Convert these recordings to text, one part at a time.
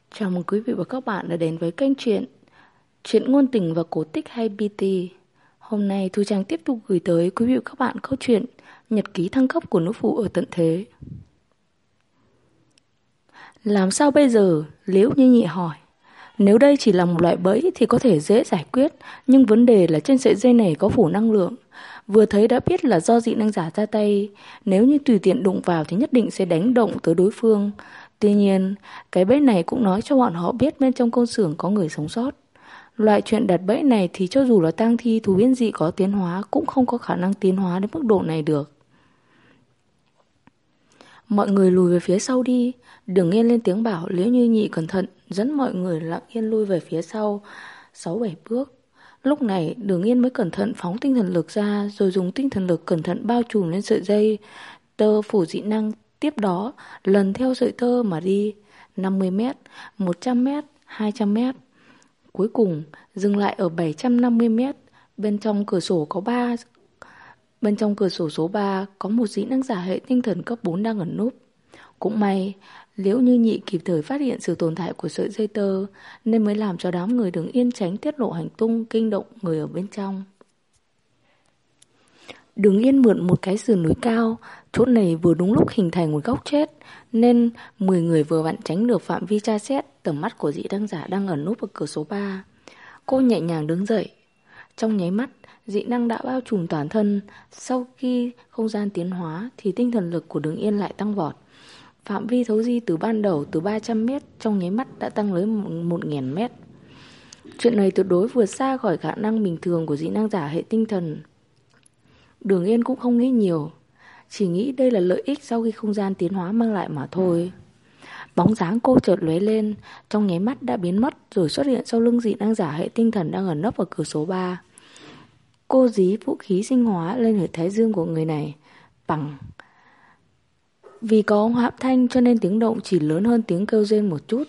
Chào mừng quý vị và các bạn đã đến với kênh Chuyện ngôn tình và cổ tích hay BT. Hôm nay Thu Trang tiếp tục gửi tới quý vị và các bạn câu chuyện Nhật ký thăng cấp của nữ phụ ở tận thế. Làm sao bây giờ? Liễu Như Nhị hỏi. Nếu đây chỉ là một loại bẫy thì có thể dễ giải quyết, nhưng vấn đề là trên sợi dây này có phủ năng lượng. Vừa thấy đã biết là do dị năng giả ra tay, nếu như tùy tiện đụng vào thì nhất định sẽ đánh động tới đối phương. Tuy nhiên, cái bẫy này cũng nói cho bọn họ biết bên trong công xưởng có người sống sót. Loại chuyện đặt bẫy này thì cho dù là tang thi thú biến dị có tiến hóa cũng không có khả năng tiến hóa đến mức độ này được. Mọi người lùi về phía sau đi. Đường Yên lên tiếng bảo Liễu Như Nhị cẩn thận, dẫn mọi người lặng yên lui về phía sau 6-7 bước. Lúc này Đường Yên mới cẩn thận phóng tinh thần lực ra, rồi dùng tinh thần lực cẩn thận bao trùm lên sợi dây tơ phủ dị năng. Tiếp đó lần theo sợi tơ mà đi 50m, 100m, 200m. Cuối cùng dừng lại ở 750m. Bên trong cửa sổ số 3 có một dị năng giả hệ tinh thần cấp 4 đang ẩn núp. Cũng may Liễu Như Nhị kịp thời phát hiện sự tồn tại của sợi dây tơ, nên mới làm cho đám người Đường Yên tránh tiết lộ hành tung kinh động người ở bên trong. Đường Yên mượn một cái sườn núi cao, chỗ này vừa đúng lúc hình thành một góc chết, nên 10 người vừa vặn tránh được phạm vi tra xét tầm mắt của dị năng giả đang ẩn núp ở cửa số 3. Cô nhẹ nhàng đứng dậy. Trong nháy mắt, dị năng đã bao trùm toàn thân. Sau khi không gian tiến hóa thì tinh thần lực của Đường Yên lại tăng vọt. Phạm vi thấu di từ ban đầu từ 300m trong nháy mắt đã tăng tới 1000m. Chuyện này tuyệt đối vượt xa khỏi khả năng bình thường của dị năng giả hệ tinh thần. Đường Yên cũng không nghĩ nhiều, chỉ nghĩ đây là lợi ích sau khi không gian tiến hóa mang lại mà thôi. Bóng dáng cô chợt lóe lên, trong nháy mắt đã biến mất rồi xuất hiện sau lưng dị năng giả hệ tinh thần đang ẩn nấp ở cửa số 3. Cô dí vũ khí sinh hóa lên huyệt thái dương của người này. Bằng. Vì có hãm thanh cho nên tiếng động chỉ lớn hơn tiếng kêu rên một chút.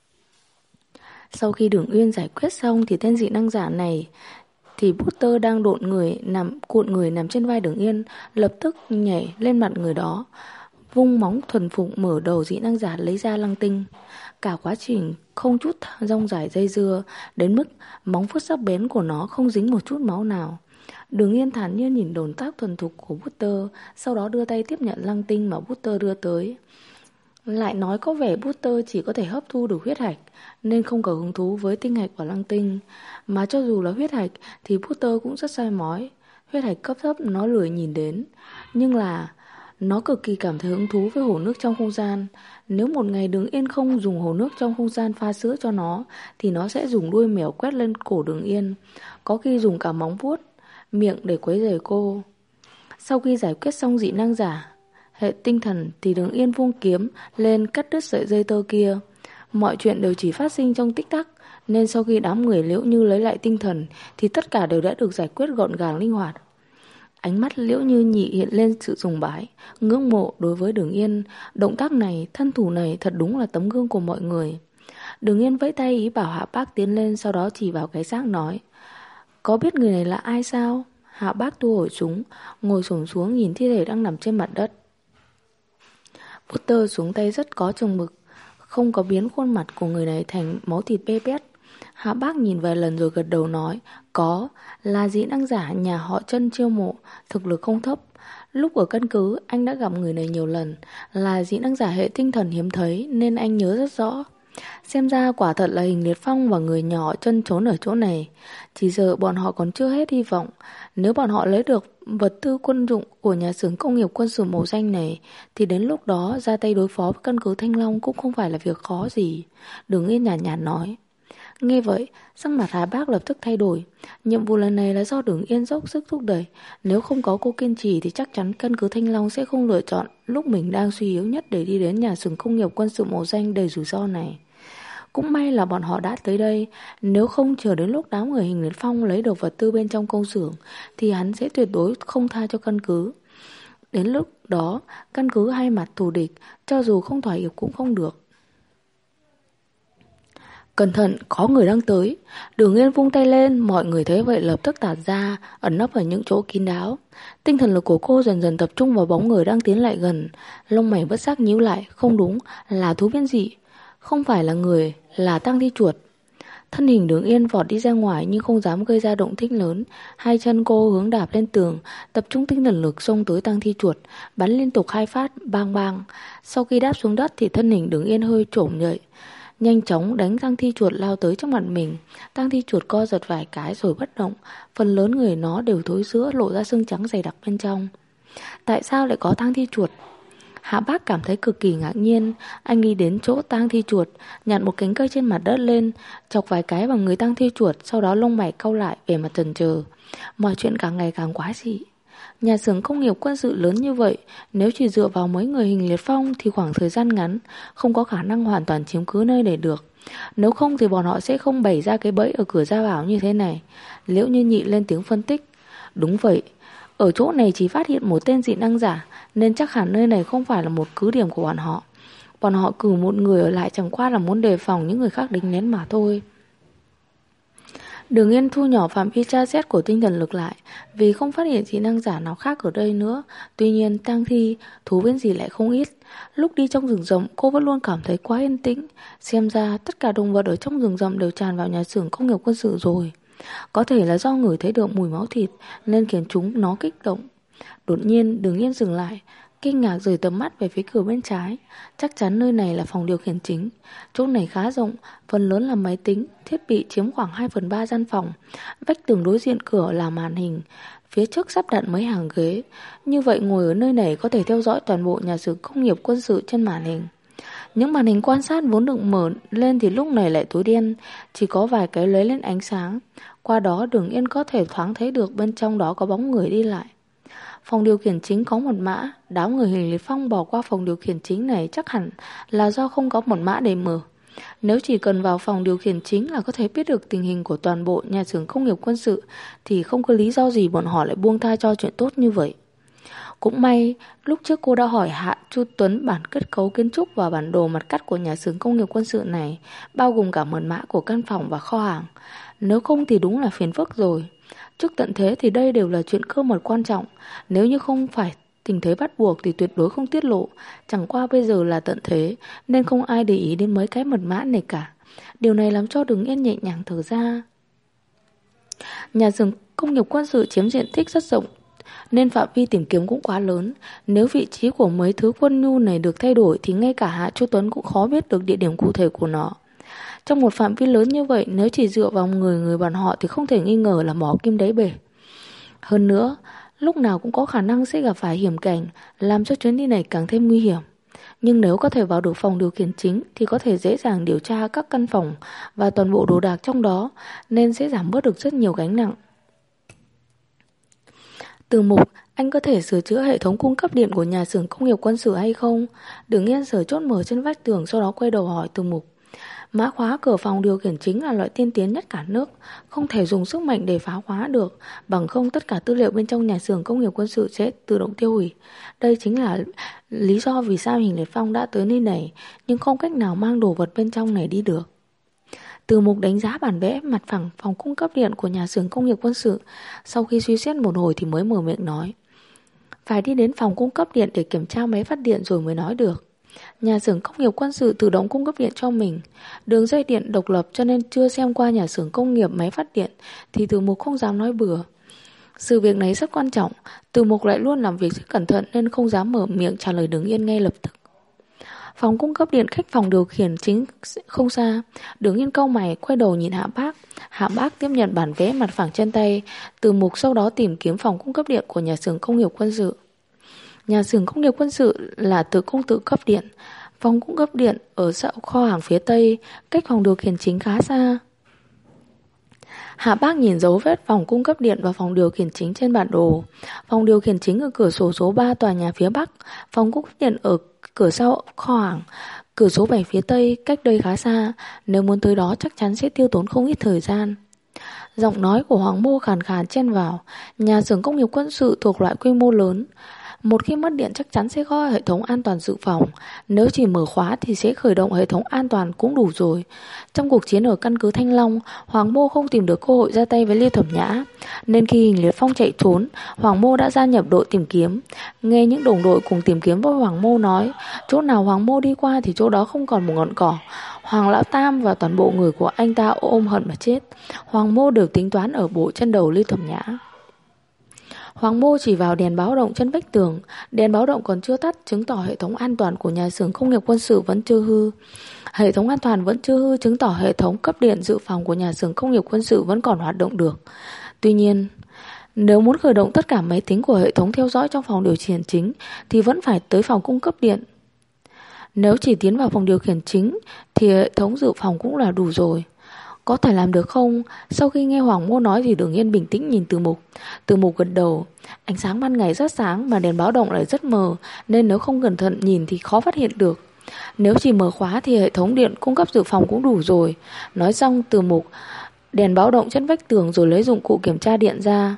Sau khi Đường Uyên giải quyết xong thì tên dị năng giả này thì Butter đang cuộn người nằm trên vai Đường Yên lập tức nhảy lên mặt người đó, vung móng thuần phục mở đầu dị năng giả lấy ra lăng tinh. Cả quá trình không chút rong rải dây dưa, đến mức móng vuốt sắc bén của nó không dính một chút máu nào. Đường Yên thản nhiên nhìn động tác thuần thục của Butter, sau đó đưa tay tiếp nhận lăng tinh mà Butter đưa tới. Lại nói có vẻ Butter chỉ có thể hấp thu được huyết hạch, nên không có hứng thú với tinh hạch và lăng tinh. Mà cho dù là huyết hạch thì Butter cũng rất soi mói. Huyết hạch cấp thấp nó lười nhìn đến, nhưng là nó cực kỳ cảm thấy hứng thú với hồ nước trong không gian. Nếu một ngày Đường Yên không dùng hồ nước trong không gian pha sữa cho nó, thì nó sẽ dùng đuôi mèo quét lên cổ Đường Yên, có khi dùng cả móng vuốt, miệng để quấy rầy cô. Sau khi giải quyết xong dị năng giả hệ tinh thần thì Đường Yên vung kiếm lên cắt đứt sợi dây tơ kia. Mọi chuyện đều chỉ phát sinh trong tích tắc, nên sau khi đám người Liễu Như lấy lại tinh thần thì tất cả đều đã được giải quyết gọn gàng linh hoạt. Ánh mắt Liễu Như Nhị hiện lên sự sùng bái, ngưỡng mộ đối với Đường Yên. Động tác này, thân thủ này thật đúng là tấm gương của mọi người. Đường Yên vẫy tay ý bảo Hạ Bác tiến lên, sau đó chỉ vào cái xác nói: Có biết người này là ai sao? Hạ Bác thu hồi súng, ngồi xổm xuống nhìn thi thể đang nằm trên mặt đất. Butter xuống tay rất có chừng mực, không có biến khuôn mặt của người này thành máu thịt bê bết. Hạ Bác nhìn vài lần rồi gật đầu nói: Có, là dị năng giả nhà họ Chân chiêu mộ, thực lực không thấp. Lúc ở căn cứ anh đã gặp người này nhiều lần, là dị năng giả hệ tinh thần hiếm thấy nên anh nhớ rất rõ. Xem ra quả thật là Hình Liệt Phong và người nhà họ Chân trốn ở chỗ này. Chỉ sợ bọn họ còn chưa hết hy vọng. Nếu bọn họ lấy được vật tư quân dụng của nhà xưởng công nghiệp quân sự màu xanh này thì đến lúc đó ra tay đối phó với căn cứ Thanh Long cũng không phải là việc khó gì. Đường Yên nhàn nhạt nói. Nghe vậy, sắc mặt Hà Bác lập tức thay đổi. Nhiệm vụ lần này là do Đường Yên dốc sức thúc đẩy. Nếu không có cô kiên trì thì chắc chắn căn cứ Thanh Long sẽ không lựa chọn lúc mình đang suy yếu nhất để đi đến nhà xưởng công nghiệp quân sự màu xanh đầy rủi ro này. Cũng may là bọn họ đã tới đây. Nếu không chờ đến lúc đám người Hình Liệt Phong lấy được vật tư bên trong công xưởng thì hắn sẽ tuyệt đối không tha cho căn cứ. Đến lúc đó căn cứ hai mặt thù địch, cho dù không thỏa hiệp cũng không được. Cẩn thận, có người đang tới. Đường Yên vung tay lên, mọi người thấy vậy lập tức tản ra, ẩn nấp ở những chỗ kín đáo. Tinh thần lực của cô dần dần tập trung vào bóng người đang tiến lại gần. Lông mày bất giác nhíu lại, không đúng, là thú biến dị. Không phải là người, là tang thi chuột. Thân hình Đường Yên vọt đi ra ngoài nhưng không dám gây ra động tĩnh lớn. Hai chân cô hướng đạp lên tường, tập trung tinh thần lực xông tới tang thi chuột, bắn liên tục 2 phát, bang bang. Sau khi đáp xuống đất thì thân hình Đường Yên hơi chổm dậy, nhanh chóng đánh tang thi chuột lao tới trước mặt mình. Tang thi chuột co giật vài cái rồi bất động, phần lớn người nó đều thối rữa, lộ ra xương trắng dày đặc bên trong. Tại sao lại có tang thi chuột? Hạ Bác cảm thấy cực kỳ ngạc nhiên. Anh đi đến chỗ tang thi chuột, nhặt một cánh cây trên mặt đất lên, chọc vài cái vào người tang thi chuột, sau đó lông mày cau lại, vẻ mặt chần chừ. Mọi chuyện càng ngày càng quái dị. Nhà xưởng công nghiệp quân sự lớn như vậy, nếu chỉ dựa vào mấy người hình liệt phong thì khoảng thời gian ngắn không có khả năng hoàn toàn chiếm cứ nơi này được. Nếu không thì bọn họ sẽ không bày ra cái bẫy ở cửa ra vào như thế này. Liễu Như Nhị lên tiếng phân tích. Đúng vậy, ở chỗ này chỉ phát hiện một tên dị năng giả, nên chắc hẳn nơi này không phải là một cứ điểm của bọn họ. Bọn họ cử một người ở lại chẳng qua là muốn đề phòng những người khác đánh lén mà thôi. Đường Yên thu nhỏ phạm vi tra xét của tinh thần lực lại, vì không phát hiện dị năng giả nào khác ở đây nữa. Tuy nhiên tang thi, thú bên gì lại không ít. Lúc đi trong rừng rậm cô vẫn luôn cảm thấy quá yên tĩnh. Xem ra tất cả động vật ở trong rừng rậm đều tràn vào nhà xưởng công nghiệp quân sự rồi. Có thể là do ngửi thấy được mùi máu thịt nên khiến chúng nó kích động. Đột nhiên Đường Yên dừng lại, kinh ngạc rời tầm mắt về phía cửa bên trái. Chắc chắn nơi này là phòng điều khiển chính. Chỗ này khá rộng, phần lớn là máy tính, thiết bị chiếm khoảng 2/3 gian phòng. Vách tường đối diện cửa là màn hình, phía trước sắp đặt mấy hàng ghế. Như vậy ngồi ở nơi này có thể theo dõi toàn bộ nhà xưởng công nghiệp quân sự trên màn hình. Những màn hình quan sát vốn được mở lên thì lúc này lại tối đen, chỉ có vài cái lóe lên ánh sáng. Qua đó Đường Yên có thể thoáng thấy được bên trong đó có bóng người đi lại. Phòng điều khiển chính có mật mã. Đám người hình liệt phong bỏ qua phòng điều khiển chính này chắc hẳn là do không có mật mã để mở. Nếu chỉ cần vào phòng điều khiển chính là có thể biết được tình hình của toàn bộ nhà xưởng công nghiệp quân sự, thì không có lý do gì bọn họ lại buông tha cho chuyện tốt như vậy. Cũng may, lúc trước cô đã hỏi Hạ Chu Tuấn bản kết cấu kiến trúc và bản đồ mặt cắt của nhà xưởng công nghiệp quân sự này, bao gồm cả mật mã của căn phòng và kho hàng. Nếu không thì đúng là phiền phức rồi. Trước tận thế thì đây đều là chuyện cơ mật quan trọng. Nếu như không phải tình thế bắt buộc thì tuyệt đối không tiết lộ. Chẳng qua bây giờ là tận thế nên không ai để ý đến mấy cái mật mã này cả. Điều này làm cho Đường Yên nhẹ nhàng thở ra. Nhà xưởng công nghiệp quân sự chiếm diện tích rất rộng nên phạm vi tìm kiếm cũng quá lớn. Nếu vị trí của mấy thứ quân nhu này được thay đổi thì ngay cả Hạ Chu Tuấn cũng khó biết được địa điểm cụ thể của nó. Trong một phạm vi lớn như vậy, nếu chỉ dựa vào người bọn họ thì không thể nghi ngờ là mỏ kim đáy bể. Hơn nữa, lúc nào cũng có khả năng sẽ gặp phải hiểm cảnh, làm cho chuyến đi này càng thêm nguy hiểm. Nhưng nếu có thể vào được phòng điều khiển chính thì có thể dễ dàng điều tra các căn phòng và toàn bộ đồ đạc trong đó, nên sẽ giảm bớt được rất nhiều gánh nặng. Từ Mục, anh có thể sửa chữa hệ thống cung cấp điện của nhà xưởng công nghiệp quân sự hay không? Đường Yên sửa chốt mở trên vách tường, sau đó quay đầu hỏi Từ Mục. Mã khóa cửa phòng điều khiển chính là loại tiên tiến nhất cả nước, không thể dùng sức mạnh để phá khóa được, bằng không tất cả tư liệu bên trong nhà xưởng công nghiệp quân sự sẽ tự động tiêu hủy. Đây chính là lý do vì sao Hình Liệt Phong đã tới nơi này, nhưng không cách nào mang đồ vật bên trong này đi được. Từ Mục đánh giá bản vẽ mặt phẳng phòng cung cấp điện của nhà xưởng công nghiệp quân sự, sau khi suy xét một hồi thì mới mở miệng nói. Phải đi đến phòng cung cấp điện để kiểm tra máy phát điện rồi mới nói được. Nhà xưởng công nghiệp quân sự tự động cung cấp điện cho mình. Đường dây điện độc lập cho nên chưa xem qua nhà xưởng công nghiệp máy phát điện thì Từ Mục không dám nói bừa. Sự việc này rất quan trọng, Từ Mục lại luôn làm việc rất cẩn thận nên không dám mở miệng trả lời Đường Yên ngay lập tức. Phòng cung cấp điện cách phòng điều khiển chính không xa. Đường Yên cau mày quay đầu nhìn Hạ Bác. Hạ Bác tiếp nhận bản vẽ mặt phẳng trên tay. Từ Mục sau đó tìm kiếm phòng cung cấp điện của nhà xưởng công nghiệp quân sự. Nhà xưởng công nghiệp quân sự là tự cung tự cấp điện. Phòng cung cấp điện ở sau kho hàng phía tây, cách phòng điều khiển chính khá xa. Hạ Bác nhìn dấu vết phòng cung cấp điện và phòng điều khiển chính trên bản đồ. Phòng điều khiển chính ở cửa sổ số 3 tòa nhà phía bắc, phòng cung cấp điện ở cửa sau kho hàng, cửa số 7 phía tây, cách đây khá xa. Nếu muốn tới đó chắc chắn sẽ tiêu tốn không ít thời gian. Giọng nói của Hoàng Mô khàn khàn chen vào. Nhà xưởng công nghiệp quân sự thuộc loại quy mô lớn, Một khi mất điện chắc chắn sẽ có hệ thống an toàn dự phòng. Nếu chỉ mở khóa thì sẽ khởi động hệ thống an toàn cũng đủ rồi. Trong cuộc chiến ở căn cứ Thanh Long, Hoàng Mô không tìm được cơ hội ra tay với Lưu Thẩm Nhã, nên khi Hình Liệt Phong chạy trốn, Hoàng Mô đã gia nhập đội tìm kiếm. Nghe những đồng đội cùng tìm kiếm với Hoàng Mô nói, chỗ nào Hoàng Mô đi qua thì chỗ đó không còn một ngọn cỏ. Hoàng Lão Tam và toàn bộ người của anh ta ôm hận mà chết. Hoàng Mô đều tính toán ở bộ chân đầu Lưu Thẩm Nhã. Hoàng Mô chỉ vào đèn báo động trên vách tường. Đèn báo động còn chưa tắt, chứng tỏ hệ thống an toàn của nhà xưởng công nghiệp quân sự vẫn chưa hư. Hệ thống an toàn vẫn chưa hư, chứng tỏ hệ thống cấp điện dự phòng của nhà xưởng công nghiệp quân sự vẫn còn hoạt động được. Tuy nhiên, nếu muốn khởi động tất cả máy tính của hệ thống theo dõi trong phòng điều khiển chính thì vẫn phải tới phòng cung cấp điện. Nếu chỉ tiến vào phòng điều khiển chính thì hệ thống dự phòng cũng là đủ rồi. Có thể làm được không? Sau khi nghe Hoàng Mô nói thì Đường Yên bình tĩnh nhìn Từ Mục. Từ Mục gật đầu. Ánh sáng ban ngày rất sáng mà đèn báo động lại rất mờ, nên nếu không cẩn thận nhìn thì khó phát hiện được. Nếu chỉ mở khóa thì hệ thống điện cung cấp dự phòng cũng đủ rồi. Nói xong, Từ Mục đèn báo động trên vách tường rồi lấy dụng cụ kiểm tra điện ra.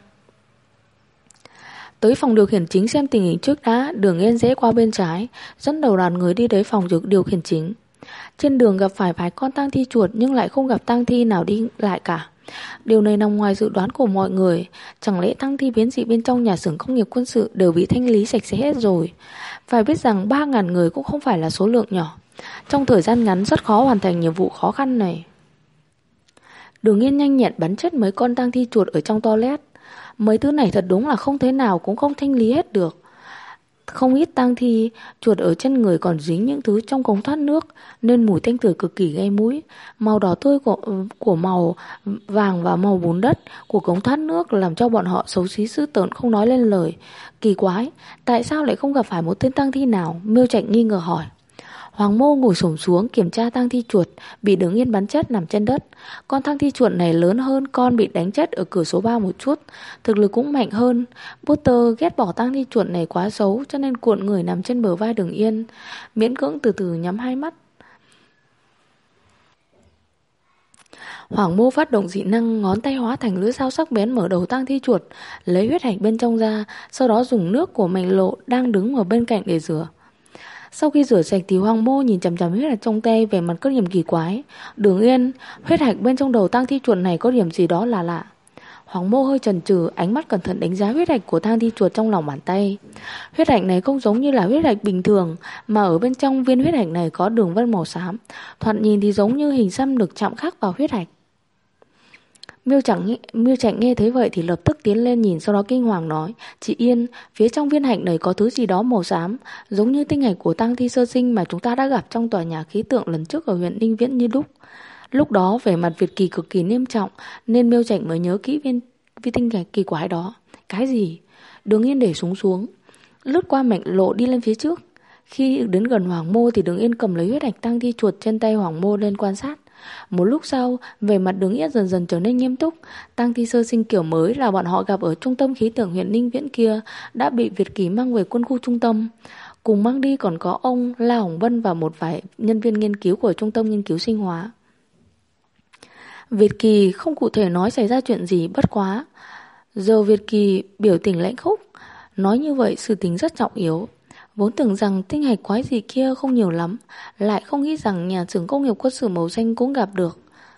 Tới phòng điều khiển chính xem tình hình trước đã. Đường Yên rẽ qua bên trái, dẫn đầu đoàn người đi tới phòng điều khiển chính. Trên đường gặp phải vài con tang thi chuột nhưng lại không gặp tang thi nào đi lại cả. Điều này nằm ngoài dự đoán của mọi người. Chẳng lẽ tang thi biến dị bên trong nhà xưởng công nghiệp quân sự đều bị thanh lý sạch sẽ hết rồi? Phải biết rằng 3.000 người cũng không phải là số lượng nhỏ. Trong thời gian ngắn rất khó hoàn thành nhiệm vụ khó khăn này. Đường Yên nhanh nhẹn bắn chết mấy con tang thi chuột ở trong toilet. Mấy thứ này thật đúng là không thế nào cũng không thanh lý hết được. Không ít tang thi chuột ở trên người còn dính những thứ trong cống thoát nước, nên mùi tanh tưởi cực kỳ gây mũi. Màu đỏ tươi của màu vàng và màu bùn đất của cống thoát nước làm cho bọn họ xấu xí dữ tợn không nói lên lời. Kỳ quái, tại sao lại không gặp phải một tên tang thi nào? Miêu Trạch nghi ngờ hỏi. Hoàng Mô ngồi xổm xuống kiểm tra tang thi chuột bị Đường Yên bắn chết nằm trên đất. Con tang thi chuột này lớn hơn con bị đánh chết ở cửa số 3 một chút, thực lực cũng mạnh hơn. Butter ghét bỏ tang thi chuột này quá xấu cho nên cuộn người nằm trên bờ vai Đường Yên, miễn cưỡng từ từ nhắm hai mắt. Hoàng Mô phát động dị năng, ngón tay hóa thành lưỡi dao sắc bén mở đầu tang thi chuột, lấy huyết hạch bên trong ra, sau đó dùng nước của Mạnh Lộ đang đứng ở bên cạnh để rửa. Sau khi rửa sạch thì Hoàng Mô nhìn chằm chằm huyết hạch trong tay, về mặt có điểm kỳ quái. Đường Yên, huyết hạch bên trong đầu tang thi chuột này có điểm gì đó là lạ. Hoàng Mô hơi chần chừ, ánh mắt cẩn thận đánh giá huyết hạch của tang thi chuột trong lòng bàn tay. Huyết hạch này không giống như là huyết hạch bình thường, mà ở bên trong viên huyết hạch này có đường vân màu xám, thoạt nhìn thì giống như hình xăm được chạm khắc vào huyết hạch. Miêu Trạch nghe thấy vậy thì lập tức tiến lên nhìn, sau đó kinh hoàng nói: "Chị Yên, phía trong viên hạch này có thứ gì đó màu xám, giống như tinh hạch của tang thi sơ sinh mà chúng ta đã gặp trong tòa nhà khí tượng lần trước ở huyện Ninh Viễn như đúc." Lúc đó vẻ mặt Việt Kỳ cực kỳ nghiêm trọng, nên Miêu Trạch mới nhớ kỹ viên tinh hạch kỳ quái đó. Cái gì? Đường Yên để súng xuống, lướt qua Mạnh Lộ đi lên phía trước. Khi đến gần Hoàng Mô thì Đường Yên cầm lấy huyết hạch tang thi chuột trên tay Hoàng Mô lên quan sát. Một lúc sau, vẻ mặt Đường Yên dần dần trở nên nghiêm túc. Tang thi sơ sinh kiểu mới là bọn họ gặp ở trung tâm khí tượng huyện Ninh Viễn kia đã bị Việt Kỳ mang về quân khu trung tâm. Cùng mang đi còn có ông La Hồng Vân và một vài nhân viên nghiên cứu của trung tâm nghiên cứu sinh hóa. Việt Kỳ không cụ thể nói xảy ra chuyện gì, bất quá giờ Việt Kỳ biểu tình lãnh khốc, nói như vậy sự tình rất trọng yếu. Vốn tưởng rằng tinh hạch quái gì kia không nhiều lắm, lại không nghĩ rằng nhà xưởng công nghiệp quân sự màu xanh cũng gặp được.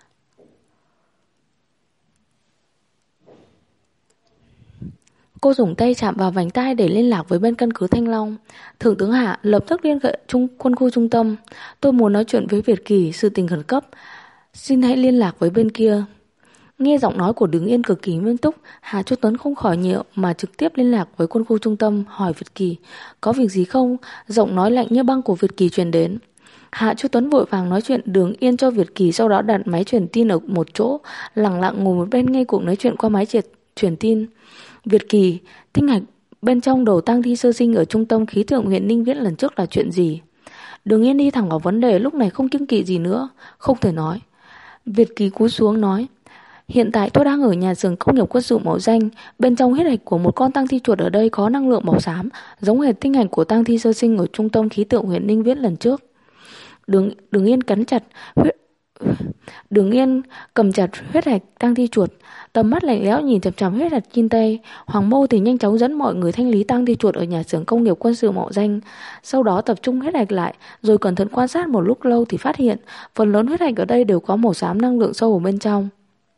Cô dùng tay chạm vào vành tai để liên lạc với bên căn cứ Thanh Long. Thượng tướng Hạ lập tức liên hệ quân khu trung tâm. Tôi muốn nói chuyện với Việt Kỳ, sự tình khẩn cấp, xin hãy liên lạc với bên kia. Nghe giọng nói của Đường Yên cực kỳ nghiêm túc, Hà Chu Tuấn không khỏi nhịu mà trực tiếp liên lạc với quân khu trung tâm, hỏi Việt Kỳ: "Có việc gì không?" Giọng nói lạnh như băng của Việt Kỳ truyền đến. Hạ Chu Tuấn vội vàng nói chuyện Đường Yên cho Việt Kỳ, sau đó đặt máy truyền tin ở một chỗ, lặng lặng ngồi một bên nghe cuộc nói chuyện qua máy truyền tin. Việt Kỳ, tinh hạch bên trong đầu tang thi sơ sinh ở trung tâm khí tượng huyện Ninh Viễn lần trước là chuyện gì? Đường Yên đi thẳng vào vấn đề, lúc này không kiêng kỵ gì nữa. Không thể nói. Việt Kỳ cúi xuống nói: "Hiện tại tôi đang ở nhà xưởng công nghiệp quân sự màu xanh, bên trong huyết hạch của một con tang thi chuột ở đây có năng lượng màu xám, giống hệt tinh hạch của tang thi sơ sinh ở trung tâm khí tượng huyện Ninh Viễn lần trước." Đường Yên cắn chặt Đường Yên cầm chặt huyết hạch tang thi chuột, tầm mắt lạnh lẽo nhìn chằm chằm huyết hạch trên tay. Hoàng Mô thì nhanh chóng dẫn mọi người thanh lý tang thi chuột ở nhà xưởng công nghiệp quân sự Mậu Danh, sau đó tập trung huyết hạch lại, rồi cẩn thận quan sát một lúc lâu thì phát hiện phần lớn huyết hạch ở đây đều có màu xám năng lượng sâu ở bên trong.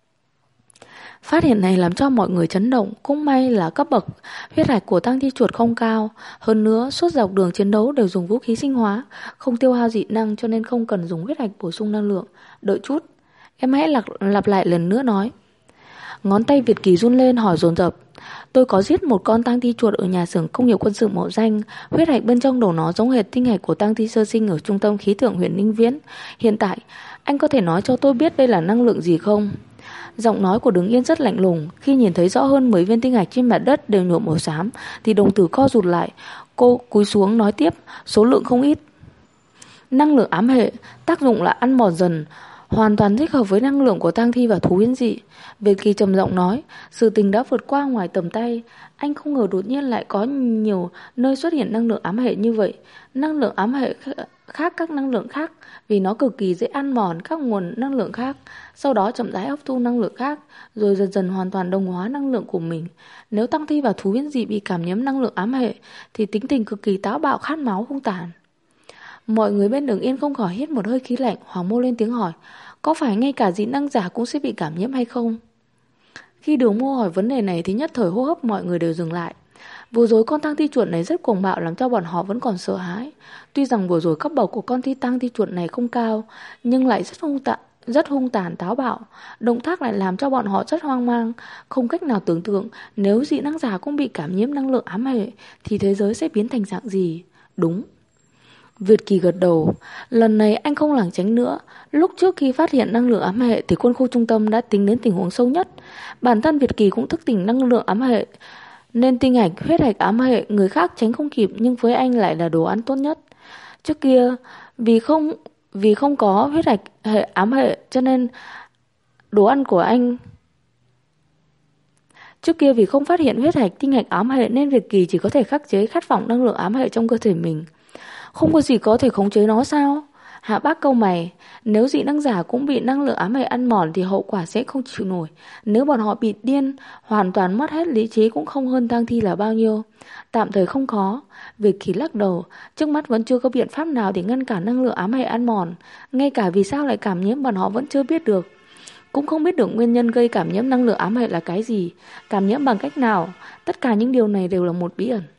Phát hiện này làm cho mọi người chấn động, cũng may là cấp bậc huyết hạch của tang thi chuột không cao, hơn nữa suốt dọc đường chiến đấu đều dùng vũ khí sinh hóa, không tiêu hao dị năng cho nên không cần dùng huyết hạch bổ sung năng lượng. Đợi chút, em hãy lặp lại lần nữa nói. Ngón tay Việt Kỳ run lên hỏi dồn dập. Tôi có giết một con tang thi chuột ở nhà xưởng công nghiệp quân sự Mậu Danh, huyết hạch bên trong đầu nó giống hệt tinh hạch của tang thi sơ sinh ở trung tâm khí tượng huyện Ninh Viễn. Hiện tại, anh có thể nói cho tôi biết đây là năng lượng gì không? Giọng nói của Đường Yên rất lạnh lùng. Khi nhìn thấy rõ hơn 10 viên tinh hạch trên mặt đất đều nhuộm màu xám thì đồng tử co rụt lại. Cô cúi xuống nói tiếp, số lượng không ít. Năng lượng ám hệ, tác dụng là ăn mòn dần, hoàn toàn thích hợp với năng lượng của tang thi và thú biến dị. Việt Kỳ trầm giọng nói, sự tình đã vượt qua ngoài tầm tay. Anh không ngờ đột nhiên lại có nhiều nơi xuất hiện năng lượng ám hệ như vậy. Năng lượng ám hệ khác các năng lượng khác, vì nó cực kỳ dễ ăn mòn các nguồn năng lượng khác, sau đó chậm rãi hấp thu năng lượng khác, rồi dần dần hoàn toàn đồng hóa năng lượng của mình. Nếu tang thi và thú biến dị bị cảm nhiễm năng lượng ám hệ thì tính tình cực kỳ táo bạo, khát máu hung tàn. Mọi người bên Đường Yên không khỏi hít một hơi khí lạnh. Hoàng Mô lên tiếng hỏi, có phải ngay cả dị năng giả cũng sẽ bị cảm nhiễm hay không? Khi Đường Mô hỏi vấn đề này thì nhất thời hô hấp mọi người đều dừng lại. Vừa rồi con tang thi chuột này rất cuồng bạo làm cho bọn họ vẫn còn sợ hãi. Tuy rằng vừa rồi cấp bậc của con tang thi chuột này không cao, nhưng lại rất hung tàn táo bạo. Động tác lại làm cho bọn họ rất hoang mang, không cách nào tưởng tượng nếu dị năng giả cũng bị cảm nhiễm năng lượng ám hệ thì thế giới sẽ biến thành dạng gì. Đúng. Việt Kỳ gật đầu. Lần này anh không lảng tránh nữa. Lúc trước khi phát hiện năng lượng ám hệ thì quân khu trung tâm đã tính đến tình huống sâu nhất. Bản thân Việt Kỳ cũng thức tỉnh năng lượng ám hệ, nên tinh hạch, huyết hạch ám hệ người khác tránh không kịp, nhưng với anh lại là đồ ăn tốt nhất. Trước kia vì không có huyết hạch ám hệ cho nên đồ ăn của anh. Trước kia vì không phát hiện huyết hạch tinh hạch ám hệ nên Việt Kỳ chỉ có thể khắc chế khát vọng năng lượng ám hệ trong cơ thể mình. Không có gì có thể khống chế nó sao? Hạ Bác câu mày, nếu dị năng giả cũng bị năng lượng ám hệ ăn mòn thì hậu quả sẽ không chịu nổi. Nếu bọn họ bị điên, hoàn toàn mất hết lý trí cũng không hơn tang thi là bao nhiêu. Tạm thời không có. Việt Kỳ lắc đầu, trước mắt vẫn chưa có biện pháp nào để ngăn cản năng lượng ám hệ ăn mòn. Ngay cả vì sao lại cảm nhiễm bọn họ vẫn chưa biết được. Cũng không biết được nguyên nhân gây cảm nhiễm năng lượng ám hệ là cái gì, cảm nhiễm bằng cách nào. Tất cả những điều này đều là một bí ẩn.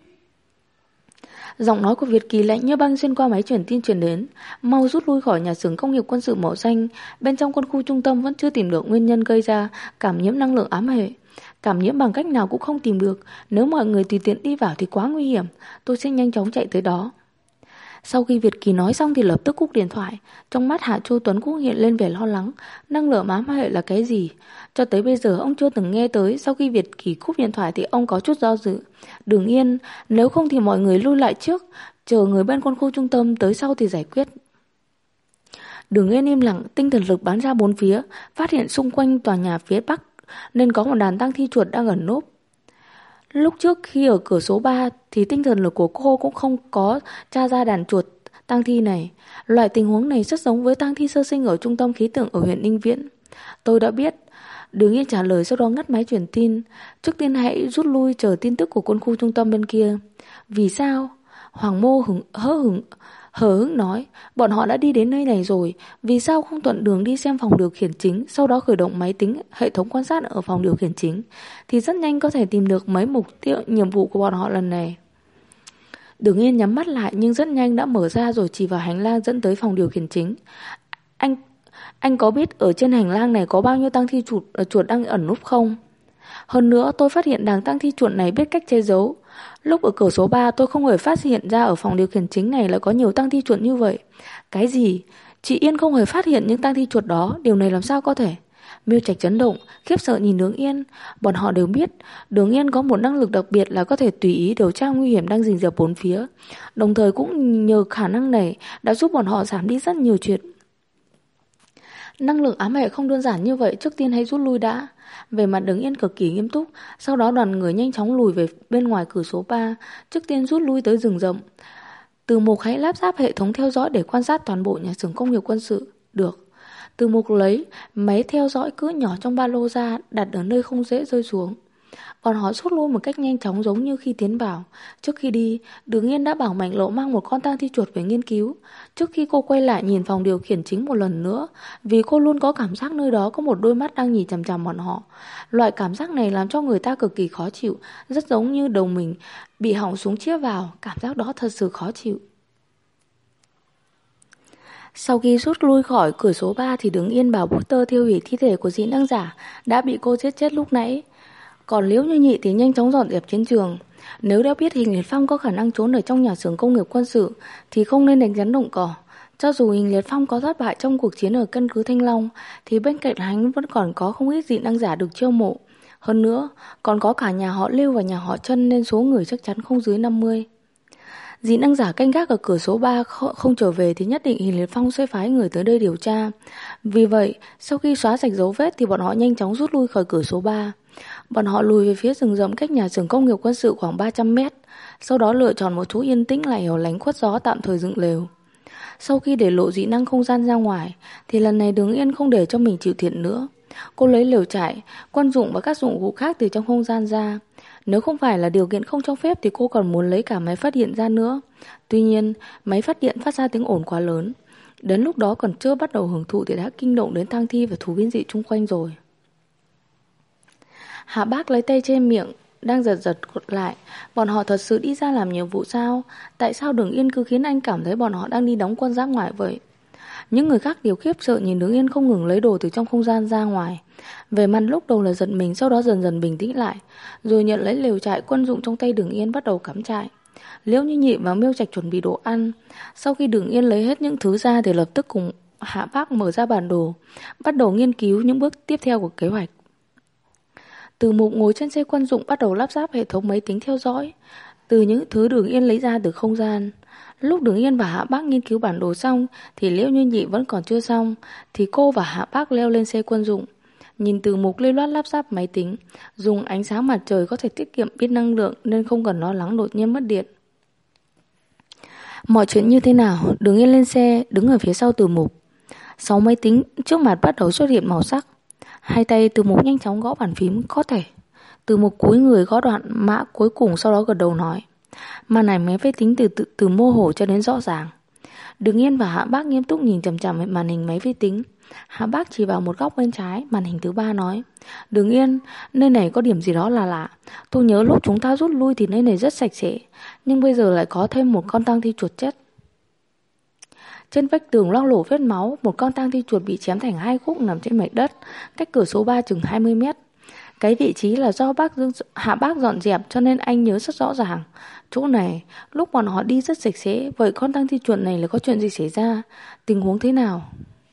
Giọng nói của Việt Kỳ lạnh như băng xuyên qua máy truyền tin truyền đến. Mau rút lui khỏi nhà xưởng công nghiệp quân sự Mậu Danh. Bên trong quân khu trung tâm vẫn chưa tìm được nguyên nhân gây ra cảm nhiễm năng lượng ám hệ. Cảm nhiễm bằng cách nào cũng không tìm được. Nếu mọi người tùy tiện đi vào thì quá nguy hiểm. Tôi sẽ nhanh chóng chạy tới đó. Sau khi Việt Kỳ nói xong thì lập tức cúp điện thoại. Trong mắt Hạ Chu Tuấn cũng hiện lên vẻ lo lắng. Năng lượng ám hệ là cái gì? Cho tới bây giờ ông chưa từng nghe tới. Sau khi Việt Kỳ cúp điện thoại thì ông có chút do dự. Đường Yên, nếu không thì mọi người lui lại trước, chờ người bên quân khu trung tâm tới sau thì giải quyết. Đường Yên im lặng, tinh thần lực bắn ra bốn phía, phát hiện xung quanh tòa nhà phía bắc nên có một đàn tang thi chuột đang ẩn núp. Lúc trước khi ở cửa số 3 thì tinh thần lực của cô cũng không có tra ra đàn chuột tang thi này. Loại tình huống này rất giống với tang thi sơ sinh ở trung tâm khí tượng ở huyện Ninh Viễn. Tôi đã biết. Đường Yên trả lời, sau đó ngắt máy truyền tin. Trước tiên hãy rút lui chờ tin tức của quân khu trung tâm bên kia. Vì sao? Hoàng Mô hờ hững nói, bọn họ đã đi đến nơi này rồi, vì sao không thuận đường đi xem phòng điều khiển chính, sau đó khởi động máy tính hệ thống quan sát ở phòng điều khiển chính, thì rất nhanh có thể tìm được mấy mục tiêu nhiệm vụ của bọn họ lần này. Đường Yên nhắm mắt lại nhưng rất nhanh đã mở ra rồi chỉ vào hành lang dẫn tới phòng điều khiển chính. Anh có biết ở trên hành lang này có bao nhiêu tang thi chuột đang ẩn núp không? Hơn nữa tôi phát hiện đàn tang thi chuột này biết cách che giấu. Lúc ở cửa số 3 tôi không hề phát hiện ra ở phòng điều khiển chính này lại có nhiều tang thi chuột như vậy. Cái gì? Chị Yên không hề phát hiện những tang thi chuột đó, điều này làm sao có thể? Miêu Trạch chấn động, khiếp sợ nhìn Đường Yên. Bọn họ đều biết Đường Yên có một năng lực đặc biệt là có thể tùy ý điều tra nguy hiểm đang rình rập bốn phía. Đồng thời cũng nhờ khả năng này đã giúp bọn họ giảm đi rất nhiều chuyện. Năng lượng ám hệ không đơn giản như vậy, trước tiên hãy rút lui đã. Về mặt Đường Yên cực kỳ nghiêm túc. Sau đó đoàn người nhanh chóng lùi về bên ngoài cửa số 3. Trước tiên rút lui tới rừng rậm. Từ Mục hãy lắp ráp hệ thống theo dõi để quan sát toàn bộ nhà xưởng công nghiệp quân sự. Được. Từ Mục lấy máy theo dõi cỡ nhỏ trong ba lô ra, đặt ở nơi không dễ rơi xuống. Bọn họ rút lui một cách nhanh chóng giống như khi tiến vào. Trước khi đi, Đường Yên đã bảo Mạnh Lộ mang một con tang thi chuột về nghiên cứu. Trước khi cô quay lại nhìn phòng điều khiển chính một lần nữa, vì cô luôn có cảm giác nơi đó có một đôi mắt đang nhìn chằm chằm bọn họ. Loại cảm giác này làm cho người ta cực kỳ khó chịu, rất giống như đầu mình bị họng súng chĩa vào. Cảm giác đó thật sự khó chịu. Sau khi rút lui khỏi cửa số 3 thì Đường Yên bảo Butter thiêu hủy thi thể của dị năng giả đã bị cô giết chết lúc nãy. Còn Liễu Như Nhị thì nhanh chóng dọn dẹp chiến trường. Nếu đã biết Hình Liệt Phong có khả năng trốn ở trong nhà xưởng công nghiệp quân sự thì không nên đánh rắn động cỏ. Cho dù Hình Liệt Phong có thất bại trong cuộc chiến ở căn cứ Thanh Long thì bên cạnh hắn vẫn còn có không ít dị năng giả được chiêu mộ. Hơn nữa, còn có cả nhà họ Lưu và nhà họ Trân nên số người chắc chắn không dưới 50. Dị năng giả canh gác ở cửa số 3 không trở về thì nhất định Hình Liệt Phong sẽ phái người tới đây điều tra. Vì vậy, sau khi xóa sạch dấu vết thì bọn họ nhanh chóng rút lui khỏi cửa số 3. Bọn họ lùi về phía rừng rậm cách nhà xưởng công nghiệp quân sự khoảng 300 mét, sau đó lựa chọn một chỗ yên tĩnh lại hẻo lánh khuất gió tạm thời dựng lều. Sau khi để lộ dị năng không gian ra ngoài thì lần này Đường Yên không để cho mình chịu thiệt nữa. Cô lấy lều trại, quân dụng và các dụng cụ khác từ trong không gian ra. Nếu không phải là điều kiện không cho phép thì cô còn muốn lấy cả máy phát điện ra nữa. Tuy nhiên, máy phát điện phát ra tiếng ồn quá lớn. Đến lúc đó còn chưa bắt đầu hưởng thụ thì đã kinh động đến tang thi và thú biến dị chung quanh rồi. Hạ Bác lấy tay che miệng, đang giật giật lại. Bọn họ thật sự đi ra làm nhiệm vụ sao? Tại sao Đường Yên cứ khiến anh cảm thấy bọn họ đang đi đóng quân dã ngoại vậy? Những người khác đều khiếp sợ nhìn Đường Yên không ngừng lấy đồ từ trong không gian ra ngoài. Về mặt lúc đầu là giật mình, sau đó dần dần bình tĩnh lại, rồi nhận lấy lều trại quân dụng trong tay Đường Yên bắt đầu cắm trại. Liễu Như Nhị và Miêu Trạch chuẩn bị đồ ăn. Sau khi Đường Yên lấy hết những thứ ra thì lập tức cùng Hạ Bác mở ra bản đồ, bắt đầu nghiên cứu những bước tiếp theo của kế hoạch. Từ Mục ngồi trên xe quân dụng bắt đầu lắp ráp hệ thống máy tính theo dõi từ những thứ Đường Yên lấy ra từ không gian. Lúc Đường Yên và Hạ Bác nghiên cứu bản đồ xong thì Liễu Như Nhị vẫn còn chưa xong, thì cô và Hạ Bác leo lên xe quân dụng. Nhìn Từ Mục lưu loát lắp ráp máy tính, dùng ánh sáng mặt trời có thể tiết kiệm biết năng lượng nên không cần lo lắng đột nhiên mất điện. Mọi chuyện như thế nào? Đường Yên lên xe, đứng ở phía sau Từ Mục. 6 máy tính trước mặt bắt đầu xuất hiện màu sắc. Hai tay Từ Mục nhanh chóng gõ bàn phím. Có thể. Từ Mục cúi người gõ đoạn mã cuối cùng, sau đó gật đầu nói. Màn ảnh máy vi tính từ mơ hồ cho đến rõ ràng. Đường Yên và Hạ Bác nghiêm túc nhìn chằm chằm màn hình máy vi tính. Hạ Bác chỉ vào một góc bên trái màn hình thứ 3 nói. Đường Yên, nơi này có điểm gì đó là lạ. Tôi nhớ lúc chúng ta rút lui thì nơi này rất sạch sẽ, nhưng bây giờ lại có thêm một con tang thi chuột chết. Trên vách tường loang lổ vết máu, một con tang thi chuột bị chém thành 2 khúc nằm trên mặt đất, cách cửa số 3 chừng 20 mét. Cái vị trí là do Hạ Bác dọn dẹp cho nên anh nhớ rất rõ ràng. Chỗ này, lúc bọn họ đi rất sạch sẽ, vậy con tang thi chuột này là có chuyện gì xảy ra? Tình huống thế nào?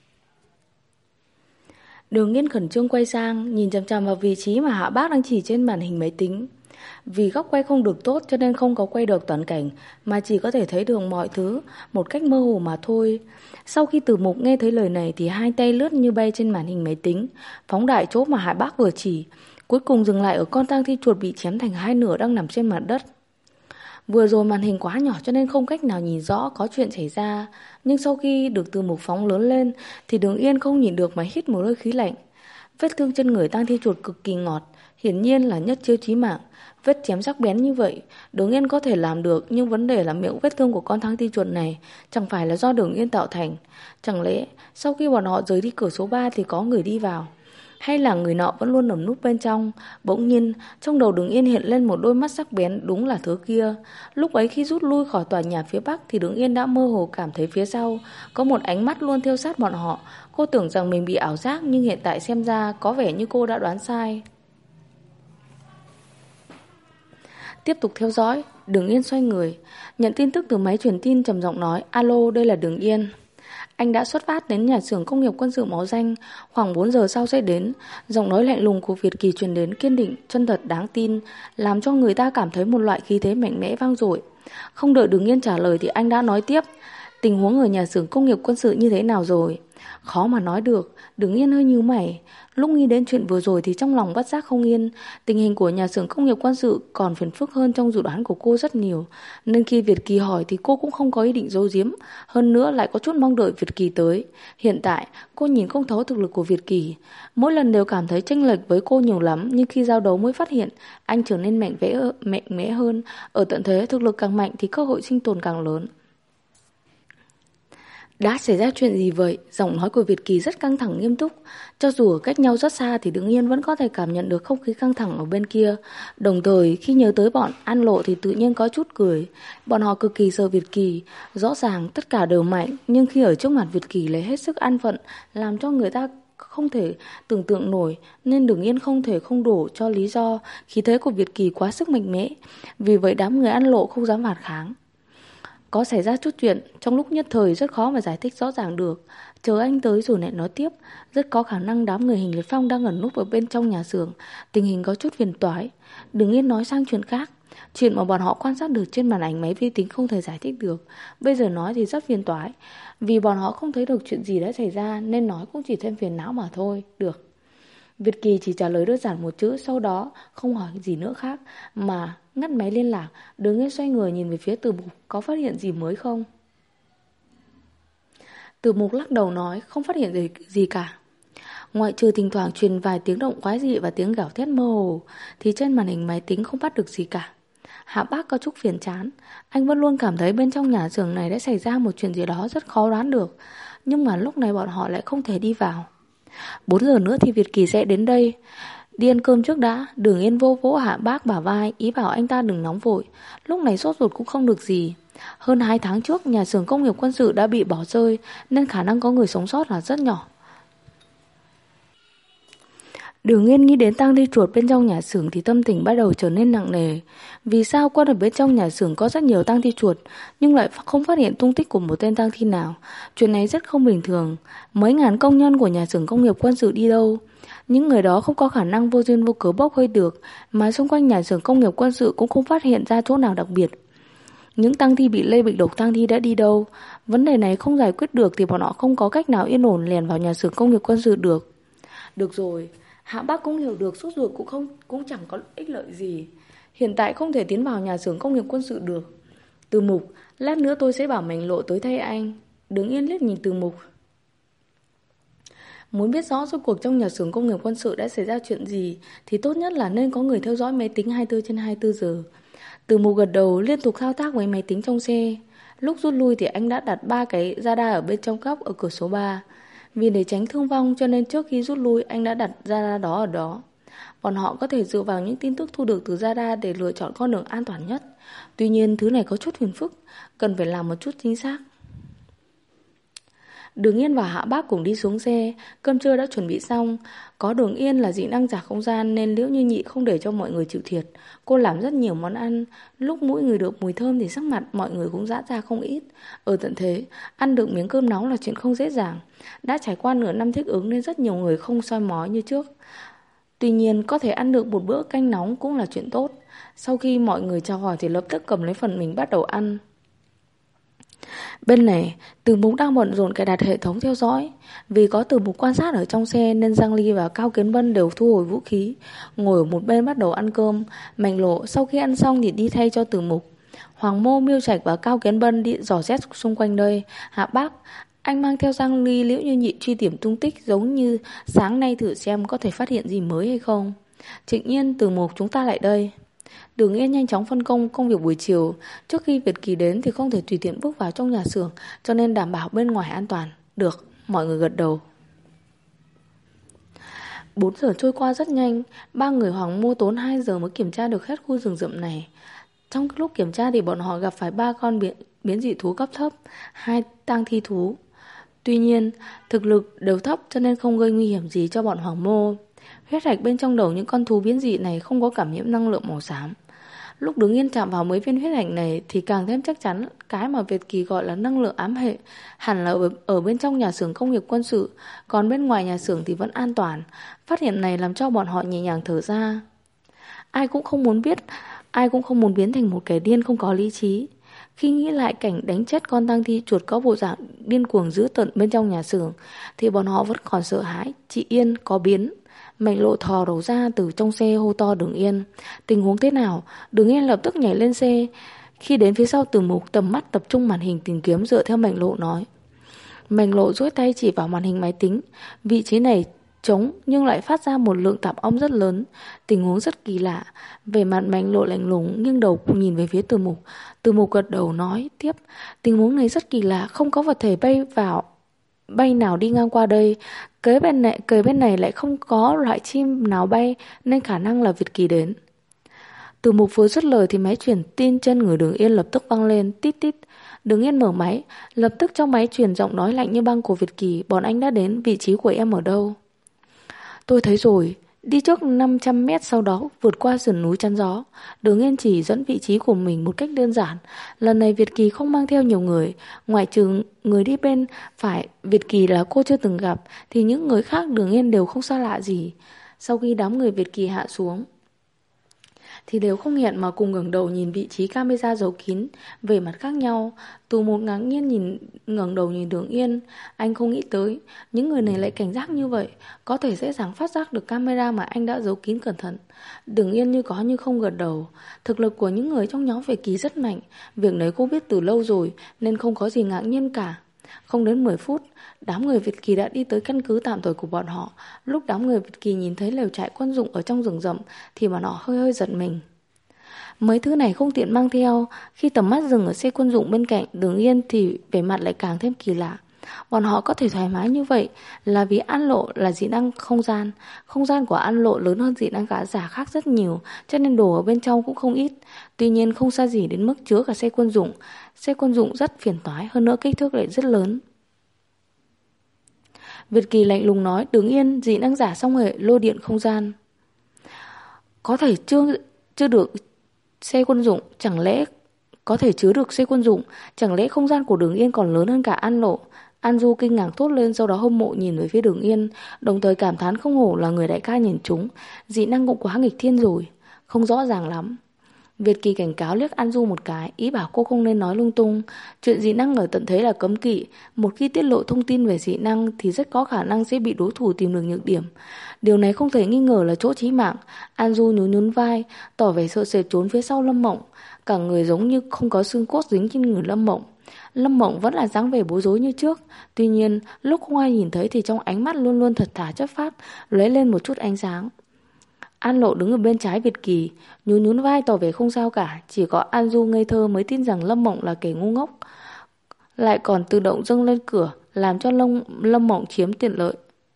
Đường Yên khẩn trương quay sang, nhìn chằm chằm vào vị trí mà Hạ Bác đang chỉ trên màn hình máy tính. Vì góc quay không được tốt cho nên không có quay được toàn cảnh, mà chỉ có thể thấy được mọi thứ một cách mơ hồ mà thôi. Sau khi Từ Mục nghe thấy lời này thì hai tay lướt như bay trên màn hình máy tính, phóng đại chỗ mà Hạ Bác vừa chỉ, cuối cùng dừng lại ở con tang thi chuột bị chém thành 2 nửa đang nằm trên mặt đất. Vừa rồi màn hình quá nhỏ cho nên không cách nào nhìn rõ có chuyện xảy ra, nhưng sau khi được Từ Mục phóng lớn lên thì Đường Yên không nhìn được mà hít một hơi khí lạnh. Vết thương trên người tang thi chuột cực kỳ ngọt, hiển nhiên là nhất chiêu chí mạng. Vết chém sắc bén như vậy, Đường Yên có thể làm được, nhưng vấn đề là miệng vết thương của con tang thi chuột này chẳng phải là do Đường Yên tạo thành. Chẳng lẽ sau khi bọn họ rời đi cửa số 3 thì có người đi vào? Hay là người nọ vẫn luôn ẩn núp bên trong? Bỗng nhiên, trong đầu Đường Yên hiện lên một đôi mắt sắc bén, đúng là thứ kia. Lúc ấy khi rút lui khỏi tòa nhà phía Bắc thì Đường Yên đã mơ hồ cảm thấy phía sau có một ánh mắt luôn theo sát bọn họ. Cô tưởng rằng mình bị ảo giác, nhưng hiện tại xem ra có vẻ như cô đã đoán sai. Tiếp tục theo dõi, Đường Yên xoay người, nhận tin tức từ máy truyền tin, trầm giọng nói. Alo, đây là Đường Yên. Anh đã xuất phát đến nhà xưởng công nghiệp quân sự Máu Danh, khoảng 4 giờ sau sẽ đến. Giọng nói lạnh lùng của Việt Kỳ truyền đến, kiên định, chân thật, đáng tin, làm cho người ta cảm thấy một loại khí thế mạnh mẽ vang dội. Không đợi Đường Yên trả lời thì anh đã nói tiếp. Tình huống ở nhà xưởng công nghiệp quân sự như thế nào rồi? Khó mà nói được, Đứng Yên hơi nhíu mày. Lúc nghĩ đến chuyện vừa rồi thì trong lòng bất giác không yên. Tình hình của nhà xưởng công nghiệp quân sự còn phiền phức hơn trong dự đoán của cô rất nhiều. Nên khi Việt Kỳ hỏi thì cô cũng không có ý định giấu giếm. Hơn nữa lại có chút mong đợi Việt Kỳ tới. Hiện tại cô nhìn không thấu thực lực của Việt Kỳ. Mỗi lần đều cảm thấy chênh lệch với cô nhiều lắm. Nhưng khi giao đấu mới phát hiện anh trở nên mạnh mẽ hơn. Ở tận thế thực lực càng mạnh thì cơ hội sinh tồn càng lớn. Đã xảy ra chuyện gì vậy? Giọng nói của Việt Kỳ rất căng thẳng nghiêm túc. Cho dù ở cách nhau rất xa thì Đứng Yên vẫn có thể cảm nhận được không khí căng thẳng ở bên kia. Đồng thời khi nhớ tới bọn An Lộ thì tự nhiên có chút cười. Bọn họ cực kỳ sợ Việt Kỳ. Rõ ràng tất cả đều mạnh, nhưng khi ở trước mặt Việt Kỳ lại hết sức an phận, làm cho người ta không thể tưởng tượng nổi. Nên Đứng Yên không thể không đổ cho lý do khí thế của Việt Kỳ quá sức mạnh mẽ. Vì vậy đám người An Lộ không dám phản kháng. Có xảy ra chút chuyện, trong lúc nhất thời rất khó mà giải thích rõ ràng được. Chờ anh tới rồi lại nói tiếp. Rất có khả năng đám người Hình Liệt Phong đang ẩn núp ở bên trong nhà xưởng. Tình hình có chút phiền toái. Đừng Yên nói sang chuyện khác. Chuyện mà bọn họ quan sát được trên màn ảnh máy vi tính không thể giải thích được. Bây giờ nói thì rất phiền toái. Vì bọn họ không thấy được chuyện gì đã xảy ra nên nói cũng chỉ thêm phiền não mà thôi. Được. Việt Kỳ chỉ trả lời đơn giản một chữ, sau đó không hỏi gì nữa khác mà ngắt máy liên lạc. Đứng Yên xoay người nhìn về phía Từ Mục, có phát hiện gì mới không? Từ Mục lắc đầu nói không phát hiện gì cả. Ngoại trừ thỉnh thoảng truyền vài tiếng động quái dị và tiếng gào thét mơ hồ thì trên màn hình máy tính không bắt được gì cả. Hạ Bác có chút phiền chán. Anh vẫn luôn cảm thấy bên trong nhà xưởng này đã xảy ra một chuyện gì đó rất khó đoán được. Nhưng mà lúc này bọn họ lại không thể đi vào. 4 giờ nữa thì Việt Kỳ sẽ đến đây. Đi ăn cơm trước đã. Đường Yên vô vỗ Hạ Bác bả vai, ý bảo anh ta đừng nóng vội. Lúc này sốt ruột cũng không được gì. Hơn 2 tháng trước nhà xưởng công nghiệp quân sự đã bị bỏ rơi, nên khả năng có người sống sót là rất nhỏ. Đường Yên nghĩ đến tang thi chuột bên trong nhà xưởng thì tâm tình bắt đầu trở nên nặng nề. Vì sao quân ở bên trong nhà xưởng có rất nhiều tang thi chuột nhưng lại không phát hiện tung tích của một tên tang thi nào? Chuyện này rất không bình thường. Mấy ngàn công nhân của nhà xưởng công nghiệp quân sự đi đâu? Những người đó không có khả năng vô duyên vô cớ bốc hơi được, mà xung quanh nhà xưởng công nghiệp quân sự cũng không phát hiện ra chỗ nào đặc biệt. Những tang thi bị lây bệnh độc tang thi đã đi đâu? Vấn đề này không giải quyết được thì bọn họ không có cách nào yên ổn lèn vào nhà xưởng công nghiệp quân sự được. Được rồi, Hạ Bác cũng hiểu được sốt ruột cũng chẳng có ích lợi gì. Hiện tại không thể tiến vào nhà xưởng công nghiệp quân sự được. Từ Mục, lát nữa tôi sẽ bảo Mạnh Lộ tới thay anh. Đứng Yên liếc nhìn Từ Mục. Muốn biết rõ rốt cuộc trong nhà xưởng công nghiệp quân sự đã xảy ra chuyện gì thì tốt nhất là nên có người theo dõi máy tính 24/24 giờ. Từ Mục gật đầu liên tục thao tác với máy tính trong xe. Lúc rút lui thì anh đã đặt 3 cái radar ở bên trong góc ở cửa số 3. Vì để tránh thương vong cho nên trước khi rút lui anh đã đặt radar đó ở đó. Bọn họ có thể dựa vào những tin tức thu được từ radar để lựa chọn con đường an toàn nhất. Tuy nhiên thứ này có chút phiền phức, cần phải làm một chút chính xác. Đường Yên và Hạ Bác cùng đi xuống xe. Cơm trưa đã chuẩn bị xong. Có Đường Yên là dị năng giả không gian nên Liễu Như Nhị không để cho mọi người chịu thiệt. Cô làm rất nhiều món ăn. Lúc mỗi người được mùi thơm thì sắc mặt mọi người cũng giãn ra không ít. Ở tận thế, ăn được miếng cơm nóng là chuyện không dễ dàng. Đã trải qua nửa năm thích ứng nên rất nhiều người không soi mói như trước. Tuy nhiên có thể ăn được một bữa canh nóng cũng là chuyện tốt. Sau khi mọi người chào hỏi thì lập tức cầm lấy phần mình bắt đầu ăn. Bên này, Từ Mục đang bận rộn cài đặt hệ thống theo dõi. Vì có Từ Mục quan sát ở trong xe nên Giang Ly và Cao Kiến Bân đều thu hồi vũ khí, ngồi ở một bên bắt đầu ăn cơm. Mạnh Lộ sau khi ăn xong thì đi thay cho Từ Mục. Hoàng Mô, Miêu Trạch và Cao Kiến Bân đi dò xét xung quanh đây. Hạ Bác, anh mang theo Giang Ly, Liễu Như Nhị truy tìm tung tích, giống như sáng nay thử xem có thể phát hiện gì mới hay không. Trịnh Nhiên, Từ Mục, chúng ta lại đây. Đường Yên nhanh chóng phân công công việc buổi chiều. Trước khi Việt Kỳ đến thì không thể tùy tiện bước vào trong nhà xưởng, cho nên đảm bảo bên ngoài an toàn. Được, mọi người gật đầu. 4 giờ trôi qua rất nhanh. 3 người Hoàng Mô tốn 2 giờ mới kiểm tra được hết khu rừng rậm này. Trong lúc kiểm tra thì bọn họ gặp phải 3 con biến dị thú cấp thấp, 2 tang thi thú. Tuy nhiên, thực lực đều thấp cho nên không gây nguy hiểm gì cho bọn Hoàng Mô. Huyết hạch bên trong đầu những con thú biến dị này không có cảm nhiễm năng lượng màu xám. Lúc Đứng Yên chạm vào mấy viên huyết hạch này thì càng thêm chắc chắn cái mà Việt Kỳ gọi là năng lượng ám hệ hẳn là ở bên trong nhà xưởng công nghiệp quân sự, còn bên ngoài nhà xưởng thì vẫn an toàn. Phát hiện này làm cho bọn họ nhẹ nhàng thở ra. Ai cũng không muốn biến thành một kẻ điên không có lý trí. Khi nghĩ lại cảnh đánh chết con tang thi chuột có bộ dạng điên cuồng dữ tợn bên trong nhà xưởng thì bọn họ vẫn còn sợ hãi. Chị Yên có biến. Mạnh Lộ thò đầu ra từ trong xe hô to Đường Yên. Tình huống thế nào? Đường Yên lập tức nhảy lên xe. Khi đến phía sau Từ Mục, tầm mắt tập trung màn hình tìm kiếm dựa theo Mạnh Lộ nói. Mạnh Lộ duỗi tay chỉ vào màn hình máy tính. Vị trí này trống nhưng lại phát ra một lượng tạp âm rất lớn. Tình huống rất kỳ lạ. Về mặt Mạnh Lộ lạnh lùng, nghiêng đầu nhìn về phía Từ Mục. Từ Mục gật đầu nói tiếp. Tình huống này rất kỳ lạ, không có vật thể bay nào đi ngang qua đây. Cây bên này lại không có loại chim nào bay, nên khả năng là Việt Kỳ đến. Từ Mục vừa dứt lời thì máy truyền tin trên người Đường Yên lập tức vang lên tít tít. Đường Yên mở máy, lập tức trong máy truyền giọng nói lạnh như băng của Việt Kỳ. Bọn anh đã đến, vị trí của em ở đâu? Tôi thấy rồi. Đi trước 500 mét, sau đó vượt qua sườn núi chắn gió. Đường Yên chỉ dẫn vị trí của mình một cách đơn giản. Lần này Việt Kỳ không mang theo nhiều người. Ngoại trừ người đi bên phải Việt Kỳ là cô chưa từng gặp, thì những người khác Đường Yên đều không xa lạ gì. Sau khi đám người Việt Kỳ hạ xuống thì đều không hẹn mà cùng ngẩng đầu nhìn vị trí camera giấu kín, về mặt khác nhau. Từ Một ngạc nhiên ngẩng đầu nhìn Đường Yên. Anh không nghĩ tới những người này lại cảnh giác như vậy, có thể dễ dàng phát giác được camera mà anh đã giấu kín cẩn thận. Đường Yên như có như không gật đầu. Thực lực của những người trong nhóm Việt Kỳ rất mạnh, việc đấy cô biết từ lâu rồi nên không có gì ngạc nhiên cả. Không đến 10 phút, đám người Việt Kỳ đã đi tới căn cứ tạm thời của bọn họ. Lúc đám người Việt Kỳ nhìn thấy lều trại quân dụng ở trong rừng rậm thì bọn họ hơi giật mình. Mấy thứ này không tiện mang theo. Khi tầm mắt dừng ở xe quân dụng bên cạnh Đường Yên thì vẻ mặt lại càng thêm kỳ lạ. Bọn họ có thể thoải mái như vậy là vì An Lộ là dị năng không gian. Không gian của An Lộ lớn hơn dị năng cả giả khác rất nhiều, cho nên đồ ở bên trong cũng không ít. Tuy nhiên không xa gì đến mức chứa cả xe quân dụng. Xe quân dụng rất phiền toái, hơn nữa kích thước lại rất lớn. Việt Kỳ lạnh lùng nói. Đường Yên, dị năng giả song hệ lôi điện không gian. Có thể chưa được xe quân dụng, chẳng lẽ có thể chứa được xe quân dụng, chẳng lẽ không gian của Đường Yên còn lớn hơn cả An Lộ? An Du kinh ngạc thốt lên, sau đó hâm mộ nhìn về phía Đường Yên, đồng thời cảm thán không hổ là người đại ca nhìn chúng, dị năng cũng quá nghịch thiên rồi. Không rõ ràng lắm. Việt Kỳ cảnh cáo liếc An Du một cái, ý bảo cô không nên nói lung tung. Chuyện dị năng ở tận thế là cấm kỵ. Một khi tiết lộ thông tin về dị năng thì rất có khả năng sẽ bị đối thủ tìm được nhược điểm. Điều này không thể nghi ngờ là chỗ chí mạng. An Du nhún vai, tỏ vẻ sợ sệt trốn phía sau Lâm Mộng. Cả người giống như không có xương cốt dính trên người Lâm Mộng. Lâm Mộng vẫn là dáng vẻ bối rối như trước. Tuy nhiên lúc không ai nhìn thấy thì trong ánh mắt luôn luôn thật thà chất phác, lóe lên một chút ánh sáng. An Lộ đứng ở bên trái Việt Kỳ, nhún vai tỏ vẻ không sao cả. Chỉ có An Du ngây thơ mới tin rằng Lâm Mộng là kẻ ngu ngốc, lại còn tự động dâng lên cửa, làm cho Lâm Mộng chiếm tiện lợi.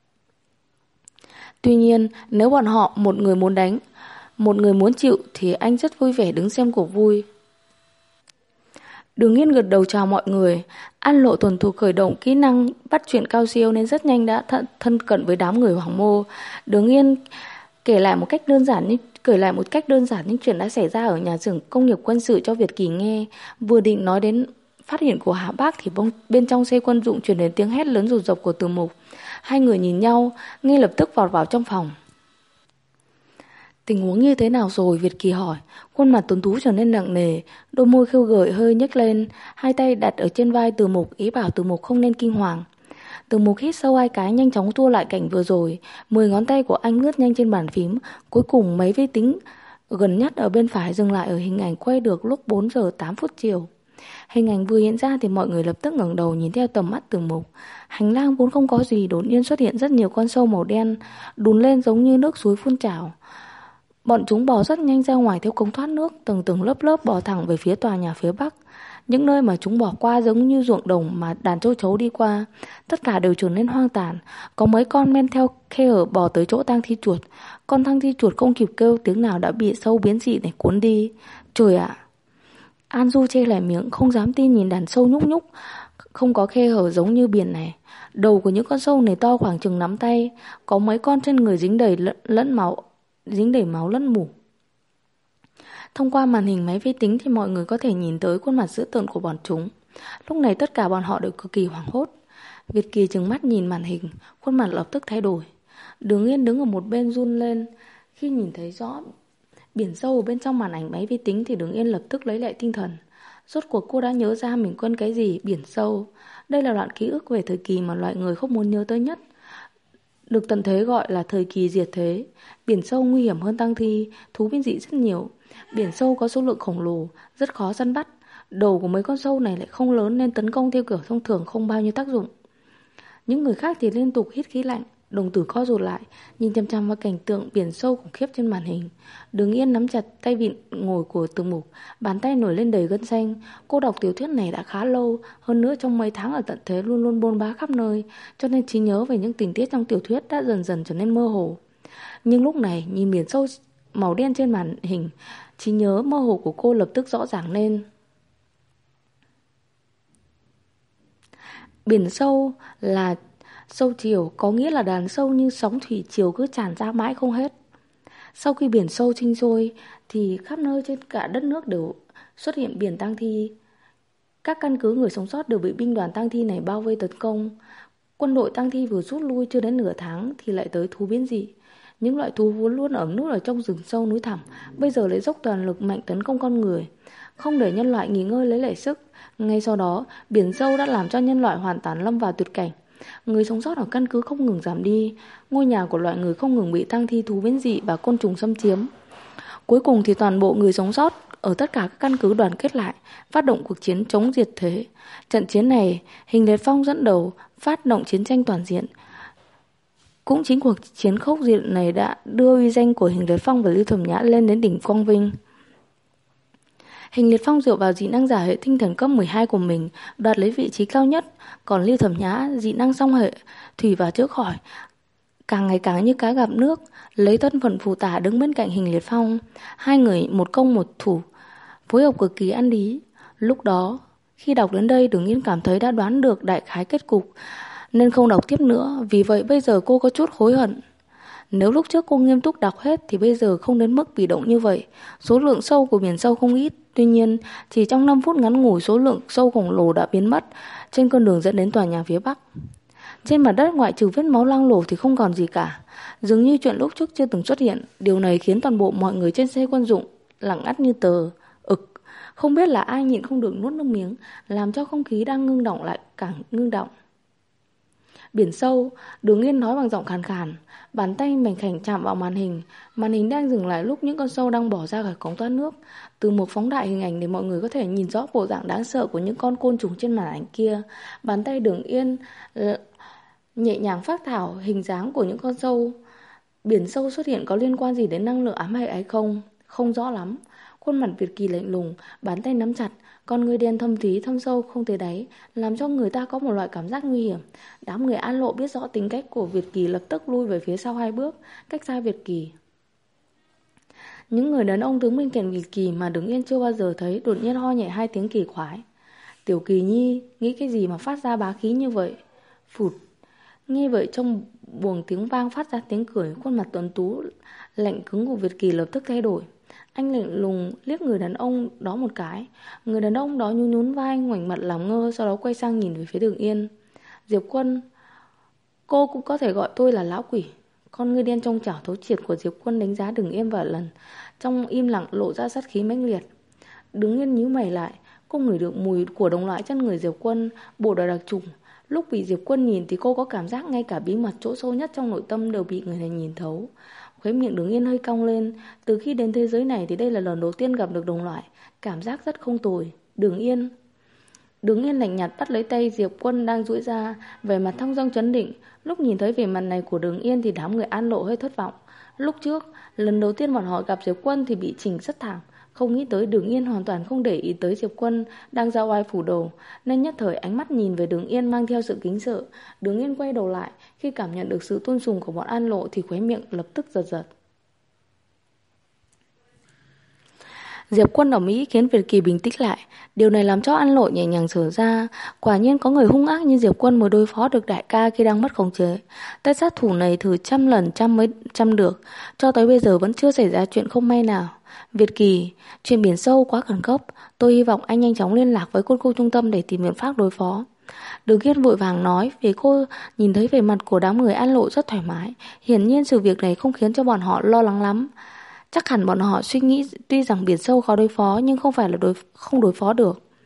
Tuy nhiên nếu bọn họ một người muốn đánh, một người muốn chịu thì anh rất vui vẻ đứng xem cuộc vui. Đường Yên gật đầu chào mọi người. An Lộ thuần thục khởi động kỹ năng bắt chuyện cao siêu nên rất nhanh đã thân cận với đám người Hoàng Mô. Đường Yên kể lại một cách đơn giản những chuyện đã xảy ra ở nhà xưởng công nghiệp quân sự cho Việt Kỳ nghe. Vừa định nói đến phát hiện của Hạ Bác thì bên trong xe quân dụng truyền đến tiếng hét lớn rụt rộc của Từ Mục. Hai người nhìn nhau, ngay lập tức vọt vào trong phòng. Tình huống như thế nào rồi? Việt Kỳ hỏi. Khuôn mặt tuấn tú trở nên nặng nề, đôi môi khêu gợi hơi nhếch lên, hai tay đặt ở trên vai Từ Mục, ý bảo Từ Mục không nên kinh hoàng. Từ Mục hít sâu 2 cái, nhanh chóng tua lại cảnh vừa rồi. 10 ngón tay của anh lướt nhanh trên bàn phím. Cuối cùng máy vi tính gần nhất ở bên phải dừng lại ở hình ảnh quay được lúc 4 giờ 8 phút chiều. Hình ảnh vừa hiện ra thì mọi người lập tức ngẩng đầu nhìn theo tầm mắt Từ Mục. Hành lang vốn không có gì, đột nhiên xuất hiện rất nhiều con sâu màu đen, đùn lên giống như nước suối phun trào. Bọn chúng bò rất nhanh ra ngoài theo cống thoát nước, từng lớp bò thẳng về phía tòa nhà phía bắc. Những nơi mà chúng bỏ qua giống như ruộng đồng mà đàn châu chấu đi qua. Tất cả đều trở nên hoang tàn. Có mấy con men theo khe hở bò tới chỗ tang thi chuột. Con tang thi chuột không kịp kêu tiếng nào đã bị sâu biến dị này cuốn đi. Trời ạ! An Du che lại miệng, không dám tin nhìn đàn sâu nhúc nhúc, không có khe hở giống như biển này. Đầu của những con sâu này to khoảng chừng nắm tay. Có mấy con trên người dính đầy máu lẫn mủ. Thông qua màn hình máy vi tính thì mọi người có thể nhìn tới khuôn mặt dữ tợn của bọn chúng. Lúc này tất cả bọn họ đều cực kỳ hoảng hốt. Việt Kỳ trừng mắt nhìn màn hình, khuôn mặt lập tức thay đổi. Đường Yên đứng ở một bên run lên. Khi nhìn thấy rõ biển sâu ở bên trong màn ảnh máy vi tính thì Đường Yên lập tức lấy lại tinh thần. Rốt cuộc cô đã nhớ ra mình quên cái gì. Biển sâu. Đây là đoạn ký ức về thời kỳ mà loại người không muốn nhớ tới nhất, được tận thế gọi là thời kỳ diệt thế. Biển sâu nguy hiểm hơn tang thi, thú biến dị rất nhiều. Biển sâu có số lượng khổng lồ, rất khó săn bắt. Đầu của mấy con sâu này lại không lớn nên tấn công theo kiểu thông thường không bao nhiêu tác dụng. Những người khác thì liên tục hít khí lạnh, đồng tử co rụt lại, nhìn chăm chăm vào cảnh tượng biển sâu khủng khiếp trên màn hình. Đường Yên nắm chặt tay vịn ngồi của Từ Mục, bàn tay nổi lên đầy gân xanh. Cô đọc tiểu thuyết này đã khá lâu, hơn nữa trong mấy tháng ở tận thế luôn luôn bôn ba khắp nơi, cho nên trí nhớ về những tình tiết trong tiểu thuyết đã dần dần trở nên mơ hồ. Nhưng lúc này nhìn biển sâu màu đen trên màn hình, trí nhớ mơ hồ của cô lập tức rõ ràng lên. Biển sâu là sâu chiều, có nghĩa là đàn sâu như sóng thủy triều cứ tràn ra mãi không hết. Sau khi biển sâu sinh sôi thì khắp nơi trên cả đất nước đều xuất hiện biển tang thi. Các căn cứ người sống sót đều bị binh đoàn tang thi này bao vây tấn công. Quân đội tang thi vừa rút lui chưa đến nửa tháng thì lại tới thú biến dị. Những loại thú vốn luôn ẩn nút ở trong rừng sâu núi thẳm, bây giờ lại dốc toàn lực mạnh tấn công con người, không để nhân loại nghỉ ngơi lấy lại sức. Ngay sau đó, biển sâu đã làm cho nhân loại hoàn toàn lâm vào tuyệt cảnh. Người sống sót ở căn cứ không ngừng giảm đi, ngôi nhà của loại người không ngừng bị tang thi, thú biến dị và côn trùng xâm chiếm. Cuối cùng thì toàn bộ người sống sót ở tất cả các căn cứ đoàn kết lại, phát động cuộc chiến chống diệt thế. Trận chiến này, Hình Liệt Phong dẫn đầu, phát động chiến tranh toàn diện. Cũng chính cuộc chiến khốc liệt này đã đưa uy danh của Hình Liệt Phong và Lưu Thẩm Nhã lên đến đỉnh quang vinh. Hình Liệt Phong dựa vào dị năng giả hệ tinh thần cấp 12 của mình, đoạt lấy vị trí cao nhất, còn Lưu Thẩm Nhã dị năng song hệ, thủy và chữa khỏi, càng ngày càng như cá gặp nước, lấy thân phận phụ tả đứng bên cạnh Hình Liệt Phong. Hai người một công một thủ, phối hợp cực kỳ ăn ý. Lúc đó, khi đọc đến đây, Đường Yên cảm thấy đã đoán được đại khái kết cục, nên không đọc tiếp nữa. Vì vậy bây giờ cô có chút hối hận. Nếu lúc trước cô nghiêm túc đọc hết thì bây giờ không đến mức bị động như vậy. Số lượng sâu của biển sâu không ít, tuy nhiên chỉ trong 5 phút ngắn ngủi số lượng sâu khổng lồ đã biến mất trên con đường dẫn đến tòa nhà phía Bắc. Trên mặt đất ngoại trừ vết máu loang lổ thì không còn gì cả, dường như chuyện lúc trước chưa từng xuất hiện. Điều này khiến toàn bộ mọi người trên xe quân dụng lặng ngắt như tờ. Không biết là ai nhịn không được nuốt nước miếng, làm cho không khí đang ngưng động lại càng ngưng động. Biển sâu, Đường Yên nói bằng giọng khàn khàn, bàn tay mảnh khảnh chạm vào màn hình. Màn hình đang dừng lại lúc những con sâu đang bỏ ra khỏi cống thoát nước. Từ một phóng đại hình ảnh để mọi người có thể nhìn rõ bộ dạng đáng sợ của những con côn trùng trên màn ảnh kia. Bàn tay Đường Yên nhẹ nhàng phác thảo hình dáng của những con sâu. Biển sâu xuất hiện có liên quan gì đến năng lượng ám hệ hay không? Không rõ lắm. Khuôn mặt Việt Kỳ lạnh lùng, bàn tay nắm chặt, con người đen thâm thúy thâm sâu không thấy đáy, làm cho người ta có một loại cảm giác nguy hiểm. Đám người An Lộ biết rõ tính cách của Việt Kỳ lập tức lui về phía sau 2 bước, cách xa Việt Kỳ. Những người đàn ông đứng bên cạnh Việt Kỳ mà Đường Yên chưa bao giờ thấy đột nhiên ho nhẹ 2 tiếng kỳ quái. Tiểu Kỳ Nhi, nghĩ cái gì mà phát ra bá khí như vậy? Phụt. Nghe vậy trong buồng tiếng vang phát ra tiếng cười, khuôn mặt tuấn tú lạnh cứng của Việt Kỳ lập tức thay đổi. Anh lạnh lùng liếc người đàn ông đó một cái. Người đàn ông đó nhún nhún vai, ngoảnh mặt làm ngơ, sau đó quay sang nhìn về phía Đường Yên. Diệp Quân, cô cũng có thể gọi tôi là lão quỷ. Con ngươi đen trong chảo thấu triệt của Diệp Quân đánh giá Đường Yên vài lần, trong im lặng lộ ra sát khí mãnh liệt. Đường Yên nhíu mày lại, cô ngửi được mùi của đồng loại trên người Diệp Quân, bộ đội đặc trùng. Lúc bị Diệp Quân nhìn thì cô có cảm giác ngay cả bí mật chỗ sâu nhất trong nội tâm đều bị người này nhìn thấu. Khóe miệng Đường Yên hơi cong lên. Từ khi đến thế giới này thì đây là lần đầu tiên gặp được đồng loại, cảm giác rất không tồi. Đường Yên lạnh nhạt bắt lấy tay Diệp Quân đang duỗi ra, vẻ mặt thong dong trấn định. Lúc nhìn thấy vẻ mặt này của Đường Yên thì đám người An Lộ hơi thất vọng. Lúc trước, lần đầu tiên bọn họ gặp Diệp Quân thì bị chỉnh rất thảm. Không nghĩ tới Đường Yên hoàn toàn không để ý tới Diệp Quân đang ra oai phủ đầu, nên nhất thời ánh mắt nhìn về Đường Yên mang theo sự kính sợ. Đường Yên quay đầu lại, khi cảm nhận được sự tôn sùng của bọn An Lộ thì khóe miệng lập tức giật giật. Diệp Quân ở Mỹ khiến Việt Kỳ bình tĩnh lại. Điều này làm cho An Lộ nhẹ nhàng thở ra. Quả nhiên có người hung ác như Diệp Quân mới đối phó được đại ca khi đang mất khống chế. Tay sát thủ này thử trăm lần mới trăm được, cho tới bây giờ vẫn chưa xảy ra chuyện không may nào. Việt Kỳ, chuyện biển sâu quá khẩn cấp, tôi hy vọng anh nhanh chóng liên lạc với quân khu trung tâm để tìm biện pháp đối phó. Đường Yên vội vàng nói, vì cô nhìn thấy vẻ mặt của đám người An Lộ rất thoải mái. Hiển nhiên sự việc này không khiến cho bọn họ lo lắng lắm. Chắc hẳn bọn họ suy nghĩ tuy rằng biển sâu khó đối phó nhưng không phải là không đối phó được.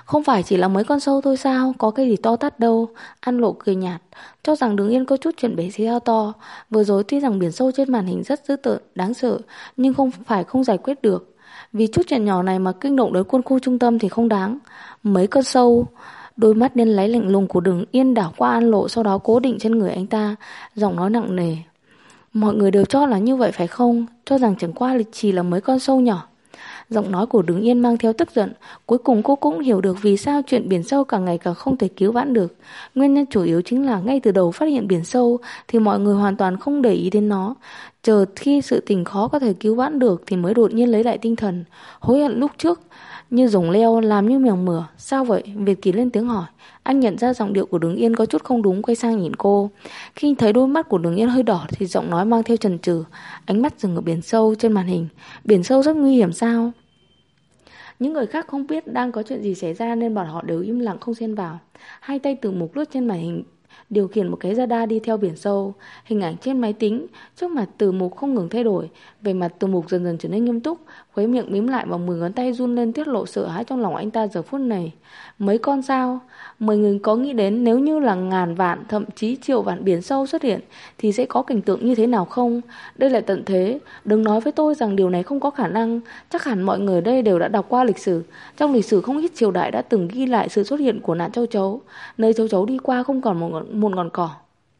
Không phải chỉ là mấy con sâu thôi sao, có cái gì to tát đâu. An Lộ cười nhạt, cho rằng Đường Yên có chút chuyện bé xé ao to. Vừa rồi tuy rằng biển sâu trên màn hình rất dữ tợn, đáng sợ, nhưng không phải không giải quyết được. Vì chút chuyện nhỏ này mà kinh động đến quân khu trung tâm thì không đáng. Mấy con sâu. Đôi mắt đen láy lạnh lùng của Đường Yên đảo qua An Lộ, sau đó cố định trên người anh ta, giọng nói nặng nề. Mọi người đều cho là như vậy phải không? Cho rằng chẳng qua chỉ là mấy con sâu nhỏ. Giọng nói của Đường Yên mang theo tức giận. Cuối cùng cô cũng hiểu được vì sao chuyện biển sâu càng ngày càng không thể cứu vãn được. Nguyên nhân chủ yếu chính là ngay từ đầu phát hiện biển sâu thì mọi người hoàn toàn không để ý đến nó. Chờ khi sự tình khó có thể cứu vãn được thì mới đột nhiên lấy lại tinh thần, hối hận lúc trước như rồng leo làm như mèo mửa. Sao vậy? Việt Kỳ lên tiếng hỏi. Anh nhận ra giọng điệu của Đường Yên có chút không đúng, quay sang nhìn cô. Khi thấy đôi mắt của Đường Yên hơi đỏ thì giọng nói mang theo chần chừ. Ánh mắt dừng ở biển sâu trên màn hình. Biển sâu rất nguy hiểm sao? Những người khác không biết đang có chuyện gì xảy ra nên bọn họ đều im lặng không xen vào. Hai tay Từ Mục lướt trên màn hình, điều khiển một cái radar đi theo biển sâu. Hình ảnh trên máy tính trước mặt Từ Mục không ngừng thay đổi. Về mặt Từ Mục dần dần trở nên nghiêm túc, khóe miệng mím lại và 10 ngón tay run lên tiết lộ sợ hãi trong lòng anh ta giờ phút này. Mấy con sao? Mọi người có nghĩ đến nếu như là ngàn vạn, thậm chí triệu vạn biển sâu xuất hiện thì sẽ có cảnh tượng như thế nào không? Đây là tận thế. Đừng nói với tôi rằng điều này không có khả năng. Chắc hẳn mọi người đây đều đã đọc qua lịch sử. Trong lịch sử không ít triều đại đã từng ghi lại sự xuất hiện của nạn châu chấu. Nơi châu chấu đi qua không còn một ngọn cỏ.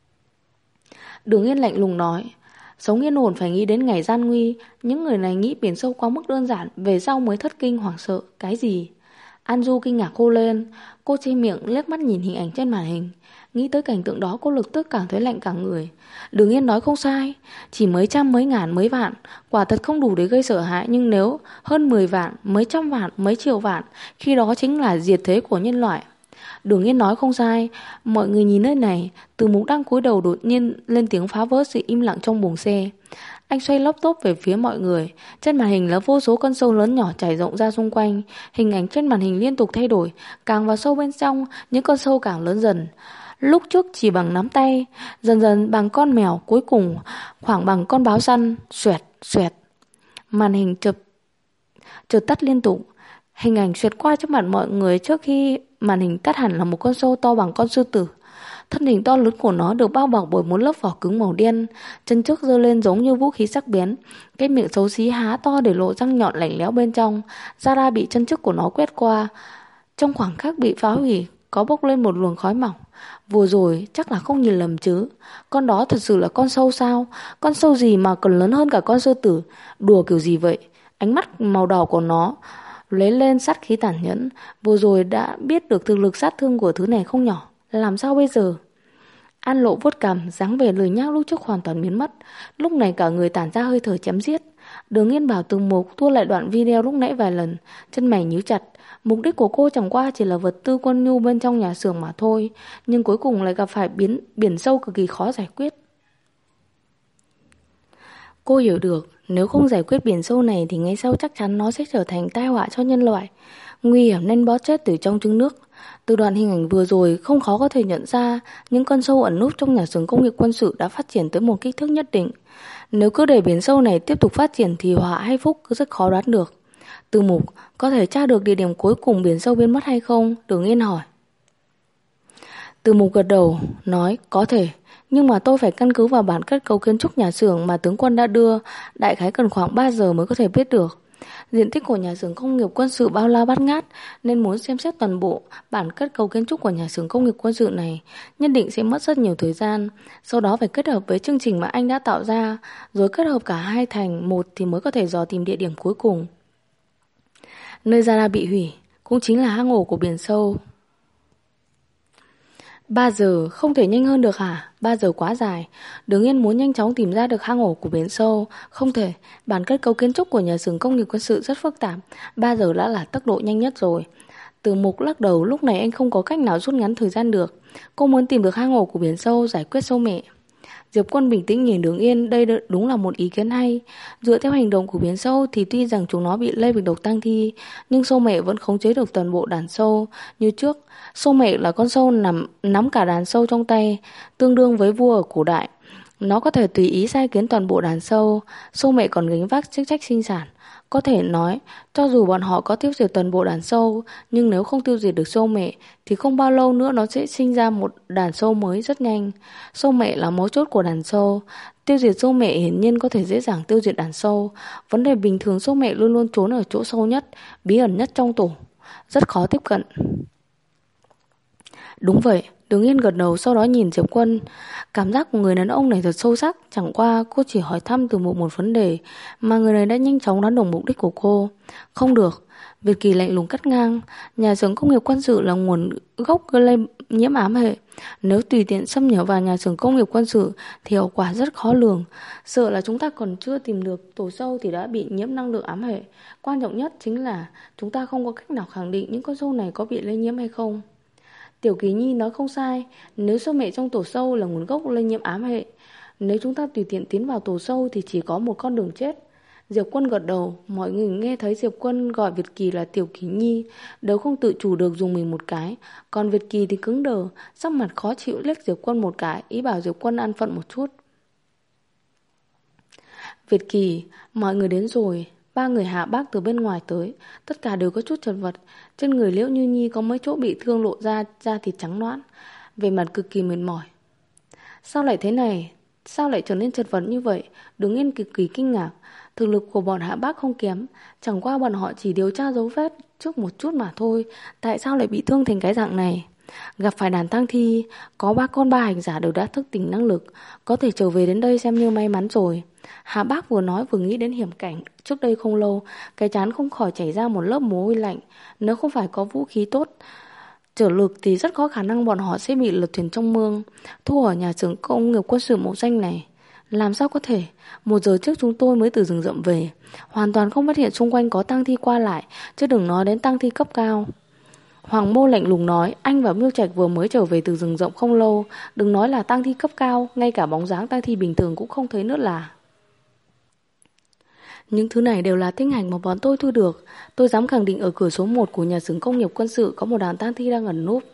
Đường Yên lạnh lùng nói. Sống yên ổn phải nghĩ đến ngày gian nguy. Những người này nghĩ biển sâu quá mức đơn giản, về sau mới thất kinh hoảng sợ. Cái gì? An Du kinh ngạc hô lên. Cô che miệng liếc mắt nhìn hình ảnh trên màn hình. Nghĩ tới cảnh tượng đó cô lập tức cảm thấy lạnh cả người. Đường Yên nói không sai. Chỉ mấy trăm, mấy ngàn, mấy vạn, quả thật không đủ để gây sợ hãi. Nhưng nếu hơn 10 vạn, mấy trăm vạn, mấy triệu vạn, khi đó chính là diệt thế của nhân loại. Đường Yên nói không sai. Mọi người nhìn nơi này. Từ Mục đang cúi đầu đột nhiên lên tiếng phá vỡ sự im lặng trong buồng xe. Anh xoay laptop về phía mọi người. Trên màn hình là vô số con sâu lớn nhỏ trải rộng ra xung quanh. Hình ảnh trên màn hình liên tục thay đổi. Càng vào sâu bên trong, những con sâu càng lớn dần. Lúc trước chỉ bằng nắm tay, dần dần bằng con mèo, cuối cùng khoảng bằng con báo săn. Xoẹt, xoẹt. Màn hình chợt tắt liên tục. Hình ảnh xoẹt qua trước mặt mọi người trước khi màn hình tắt hẳn là một con sâu to bằng con sư tử. Thân hình to lớn của nó được bao bọc bởi một lớp vỏ cứng màu đen, chân trước giơ lên giống như vũ khí sắc bén. Cái miệng xấu xí há to để lộ răng nhọn lạnh lẽo bên trong. Da ra bị chân trước của nó quét qua. Trong khoảng khắc bị phá hủy, có bốc lên một luồng khói mỏng. Vừa rồi chắc là không nhìn lầm chứ. Con đó thật sự là con sâu sao? Con sâu gì mà còn lớn hơn cả con sư tử? Đùa kiểu gì vậy? Ánh mắt màu đỏ của nó lấy lên sát khí tàn nhẫn. Vừa rồi đã biết được thực lực sát thương của thứ này không nhỏ. Làm sao bây giờ? An Lộ vuốt cằm, dáng vẻ lười nhác lúc trước hoàn toàn biến mất. Lúc này cả người tản ra hơi thở chém giết. Đường Yên bảo Từ Mục tua lại đoạn video lúc nãy vài lần, chân mày nhíu chặt. Mục đích của cô chẳng qua chỉ là vật tư quân nhu bên trong nhà xưởng mà thôi, nhưng cuối cùng lại gặp phải biển sâu cực kỳ khó giải quyết. Cô hiểu được, nếu không giải quyết biển sâu này thì ngay sau chắc chắn nó sẽ trở thành tai họa cho nhân loại, nguy hiểm nên bó chết từ trong trứng nước. Từ đoạn hình ảnh vừa rồi không khó có thể nhận ra những con sâu ẩn núp trong nhà xưởng công nghiệp quân sự đã phát triển tới một kích thước nhất định. Nếu cứ để biển sâu này tiếp tục phát triển thì họa hay phúc cứ rất khó đoán được. Từ Mục, có thể tra được địa điểm cuối cùng biển sâu biến mất hay không? Đường Yên hỏi. Từ Mục gật đầu, nói có thể, nhưng mà tôi phải căn cứ vào bản kết cấu kiến trúc nhà xưởng mà tướng quân đã đưa, đại khái cần khoảng 3 giờ mới có thể biết được. Diện tích của nhà xưởng công nghiệp quân sự bao la bát ngát, nên muốn xem xét toàn bộ bản kết cấu kiến trúc của nhà xưởng công nghiệp quân sự này nhất định sẽ mất rất nhiều thời gian. Sau đó phải kết hợp với chương trình mà anh đã tạo ra, rồi kết hợp cả hai thành một thì mới có thể dò tìm địa điểm cuối cùng. Nơi Zara bị hủy cũng chính là hang ổ của biển sâu. 3 giờ không thể nhanh hơn được hả? 3 giờ quá dài. Đường Yên muốn nhanh chóng tìm ra được hang ổ của biển sâu. Không thể, bản kết cấu kiến trúc của nhà xưởng công nghiệp quân sự rất phức tạp. 3 giờ đã là tốc độ nhanh nhất rồi. Từ Mục lắc đầu, lúc này anh không có cách nào rút ngắn thời gian được. Cô muốn tìm được hang ổ của biển sâu, giải quyết sâu mẹ. Diệp Quân bình tĩnh nhìn Đường Yên, đây đúng là một ý kiến hay. Dựa theo hành động của biển sâu thì tuy rằng chúng nó bị lây bệnh độc tang thi, nhưng sâu mẹ vẫn khống chế được toàn bộ đàn sâu. Như trước, sâu mẹ là con sâu nắm cả đàn sâu trong tay, tương đương với vua ở cổ đại. Nó có thể tùy ý sai khiến toàn bộ đàn sâu. Sâu mẹ còn gánh vác chức trách sinh sản. Có thể nói, cho dù bọn họ có tiêu diệt toàn bộ đàn sâu, nhưng nếu không tiêu diệt được sâu mẹ, thì không bao lâu nữa nó sẽ sinh ra một đàn sâu mới rất nhanh. Sâu mẹ là mấu chốt của đàn sâu. Tiêu diệt sâu mẹ hiển nhiên có thể dễ dàng tiêu diệt đàn sâu. Vấn đề bình thường sâu mẹ luôn luôn trốn ở chỗ sâu nhất, bí ẩn nhất trong tổ, rất khó tiếp cận. Đúng vậy, Đường Yên gật đầu, sau đó nhìn Diệp Quân. Cảm giác của người đàn ông này thật sâu sắc. Chẳng qua cô chỉ hỏi thăm từ một vấn đề, mà người này đã nhanh chóng đoán được mục đích của cô. Không được, Việt Kỳ lạnh lùng cắt ngang. Nhà xưởng công nghiệp quân sự là nguồn gốc gây lây nhiễm ám hệ. Nếu tùy tiện xâm nhập vào nhà xưởng công nghiệp quân sự thì hậu quả rất khó lường. Sợ là chúng ta còn chưa tìm được tổ sâu thì đã bị nhiễm năng lượng ám hệ. Quan trọng nhất chính là chúng ta không có cách nào khẳng định những con sâu này có bị lây nhiễm hay không. Tiểu Kỳ Nhi nói không sai, nếu sâu mẹ trong tổ sâu là nguồn gốc lây nhiễm ám hệ, nếu chúng ta tùy tiện tiến vào tổ sâu thì chỉ có một con đường chết. Diệp Quân gật đầu, mọi người nghe thấy Diệp Quân gọi Việt Kỳ là Tiểu Kỳ Nhi, đều không tự chủ được dùng mình một cái, còn Việt Kỳ thì cứng đờ, sắc mặt khó chịu liếc Diệp Quân một cái, ý bảo Diệp Quân an phận một chút. Việt Kỳ, mọi người đến rồi. Ba người Hạ Bác từ bên ngoài tới, tất cả đều có chút chật vật. Trên người Liễu Như Nhi có mấy chỗ bị thương lộ ra da thịt trắng nõn, về mặt cực kỳ mệt mỏi. Sao lại thế này? Sao lại trở nên chật vật như vậy? Đường Yên cực kỳ kinh ngạc. Thực lực của bọn Hạ Bác không kém, chẳng qua bọn họ chỉ điều tra dấu vết trước một chút mà thôi. Tại sao lại bị thương thành cái dạng này? Gặp phải đàn tang thi, có 3 con ba hành giả đều đã thức tỉnh năng lực, có thể trở về đến đây xem như may mắn rồi. Hạ Bác vừa nói vừa nghĩ đến hiểm cảnh trước đây không lâu, cái trán không khỏi chảy ra một lớp mồ hôi lạnh. Nếu không phải có vũ khí tốt trở lực thì rất có khả năng bọn họ sẽ bị lật thuyền trong mương, thu ở nhà xưởng công nghiệp quân sự mộ danh này. Làm sao có thể? 1 giờ trước chúng tôi mới từ rừng rậm về, hoàn toàn không phát hiện xung quanh có tang thi qua lại, chứ đừng nói đến tang thi cấp cao. Hoàng Mô lạnh lùng nói, anh và Miêu Trạch vừa mới trở về từ rừng rậm không lâu, đừng nói là tang thi cấp cao, ngay cả bóng dáng tang thi bình thường cũng không thấy nữa là. Những thứ này đều là tinh hạch mà bọn tôi thu được. Tôi dám khẳng định ở cửa số 1 của nhà xưởng công nghiệp quân sự có một đàn tang thi đang ẩn núp.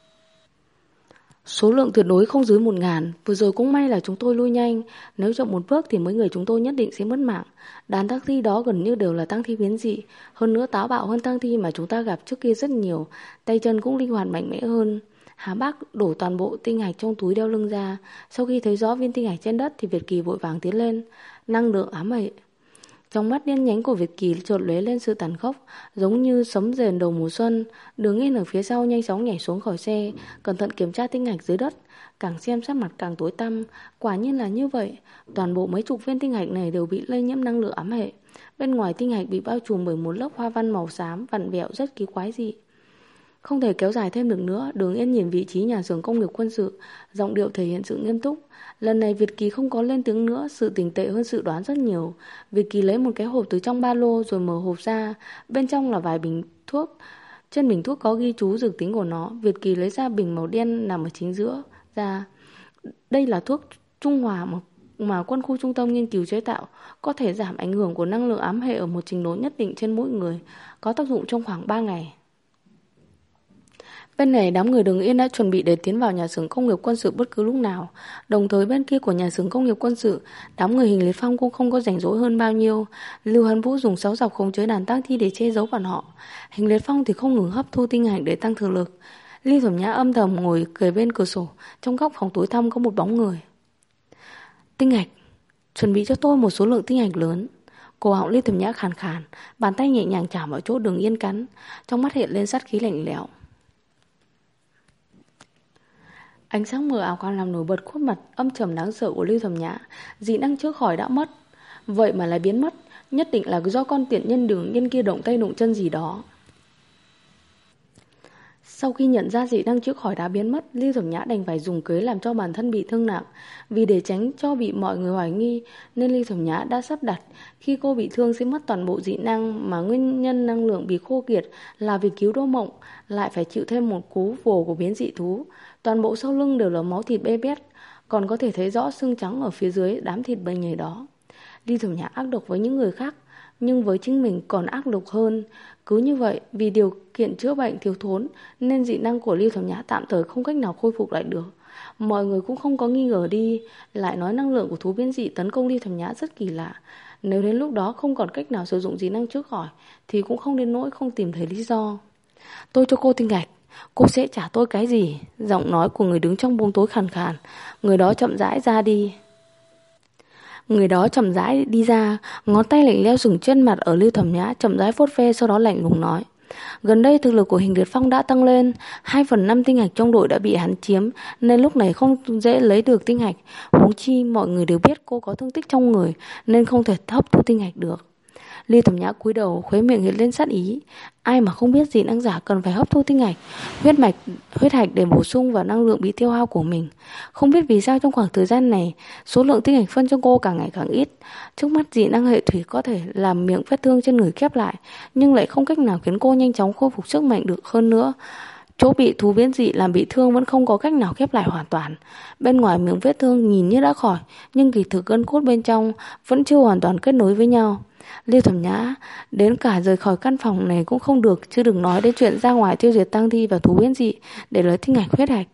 Số lượng tuyệt đối không dưới 1000. Vừa rồi cũng may là chúng tôi lui nhanh. Nếu chậm một bước thì mấy người chúng tôi nhất định sẽ mất mạng. Đàn tang thi đó gần như đều là tang thi biến dị, hơn nữa táo bạo hơn tang thi mà chúng ta gặp trước kia rất nhiều. Tay chân cũng linh hoạt mạnh mẽ hơn. Hà Bác đổ toàn bộ tinh hạch trong túi đeo lưng ra. Sau khi thấy rõ viên tinh hạch trên đất thì Việt Kỳ vội vàng tiến lên. Năng lượng ám hệ. Trong mắt đen nhánh của Việt Kỳ chợt lóe lên sự tàn khốc, giống như sấm rền đầu mùa xuân. Đường Yên ở phía sau nhanh chóng nhảy xuống khỏi xe, cẩn thận kiểm tra tinh hạch dưới đất. Càng xem sắc mặt càng tối tăm. Quả nhiên là như vậy. Toàn bộ mấy chục viên tinh hạch này đều bị lây nhiễm năng lượng ám hệ. Bên ngoài tinh hạch bị bao trùm bởi một lớp hoa văn màu xám vặn vẹo rất kỳ quái dị. Không thể kéo dài thêm được nữa, Đường Yên nhìn vị trí nhà xưởng công nghiệp quân sự, giọng điệu thể hiện sự nghiêm túc. Lần này Việt Kỳ không có lên tiếng nữa, sự tình tệ hơn dự đoán rất nhiều. Việt Kỳ lấy một cái hộp từ trong ba lô rồi mở hộp ra, bên trong là vài bình thuốc. Trên bình thuốc có ghi chú dược tính của nó. Việt Kỳ lấy ra bình màu đen nằm ở chính giữa ra. Đây là thuốc trung hòa mà quân khu trung tâm nghiên cứu chế tạo, có thể giảm ảnh hưởng của năng lượng ám hệ ở một trình độ nhất định trên mỗi người, có tác dụng trong khoảng 3 ngày. Bên này đám người Đường Yên đã chuẩn bị để tiến vào nhà xưởng công nghiệp quân sự bất cứ lúc nào. Đồng thời bên kia của nhà xưởng công nghiệp quân sự, đám người Hình Liệt Phong cũng không có rảnh rỗi hơn bao nhiêu. Lưu Hân Vũ dùng 6 dọc khống chế đàn tang thi để che giấu bọn họ. Hình Liệt Phong thì không ngừng hấp thu tinh hạch để tăng thực lực. Ly Thẩm Nhã âm thầm ngồi kề bên cửa sổ, trong góc phòng tối tăm có một bóng người. Tinh hạch, chuẩn bị cho tôi một số lượng tinh hạch lớn. Cổ họng Ly Thẩm Nhã khàn khàn, bàn tay nhẹ nhàng chạm vào chỗ Đường Yên cắn, trong mắt hiện lên sát khí lạnh lẽo. Ánh sáng mờ ảo còn làm nổi bật khuôn mặt âm trầm đáng sợ của Lưu Thẩm Nhã. Dị năng trước khỏi đã mất, vậy mà lại biến mất, nhất định là do con tiện nhân Đường Yên kia động tay động chân gì đó. Sau khi nhận ra dị năng trước khỏi đã biến mất, Lưu Thẩm Nhã đành phải dùng kế làm cho bản thân bị thương nặng. Vì để tránh cho bị mọi người hoài nghi nên Lưu Thẩm Nhã đã sắp đặt khi cô bị thương sẽ mất toàn bộ dị năng, mà nguyên nhân năng lượng bị khô kiệt là vì cứu Đỗ Mộng lại phải chịu thêm một cú vồ của biến dị thú. Toàn bộ sau lưng đều là máu thịt bê bết, còn có thể thấy rõ xương trắng ở phía dưới đám thịt bầy nhầy đó. Lưu Thẩm Nhã ác độc với những người khác, nhưng với chính mình còn ác độc hơn. Cứ như vậy, vì điều kiện chữa bệnh thiếu thốn nên dị năng của Lưu Thẩm Nhã tạm thời không cách nào khôi phục lại được. Mọi người cũng không có nghi ngờ đi. Lại nói năng lượng của thú biến dị tấn công Ly Thẩm Nhã rất kỳ lạ. Nếu đến lúc đó không còn cách nào sử dụng dị năng chữa khỏi thì cũng không đến nỗi không tìm thấy lý do. Tôi cho cô tinh thạch, cô sẽ trả tôi cái gì? Giọng nói của người đứng trong bóng tối khàn khàn. Người đó chậm rãi ra đi. Người đó chậm rãi đi ra, ngón tay lạnh lẽo dừng chân mặt ở Lưu Thẩm Nhã, chậm rãi vuốt ve, sau đó lạnh lùng nói: gần đây thực lực của Hình Liệt Phong đã tăng lên, 2/5 tinh hạch trong đội đã bị hắn chiếm, nên lúc này không dễ lấy được tinh hạch. Huống chi mọi người đều biết cô có thương tích trong người, nên không thể hấp thu tinh hạch được. Ly Thẩm Nhã cúi đầu, khóe miệng hiện lên sát ý. Ai mà không biết dị năng giả cần phải hấp thu tinh hạch, huyết hạch để bổ sung vào năng lượng bị tiêu hao của mình. Không biết vì sao trong khoảng thời gian này, số lượng tinh hạch phân cho cô càng ngày càng ít. Trước mắt dị năng hệ thủy có thể làm miệng vết thương trên người khép lại, nhưng lại không cách nào khiến cô nhanh chóng khôi phục sức mạnh được hơn nữa. Chỗ bị thú biến dị làm bị thương vẫn không có cách nào khép lại hoàn toàn. Bên ngoài miệng vết thương nhìn như đã khỏi, nhưng kỳ thực gân cốt bên trong vẫn chưa hoàn toàn kết nối với nhau. Lưu Thẩm Nhã đến cả rời khỏi căn phòng này cũng không được, chứ đừng nói đến chuyện ra ngoài tiêu diệt tang thi và thú biến dị để lấy tinh hạch huyết hạch.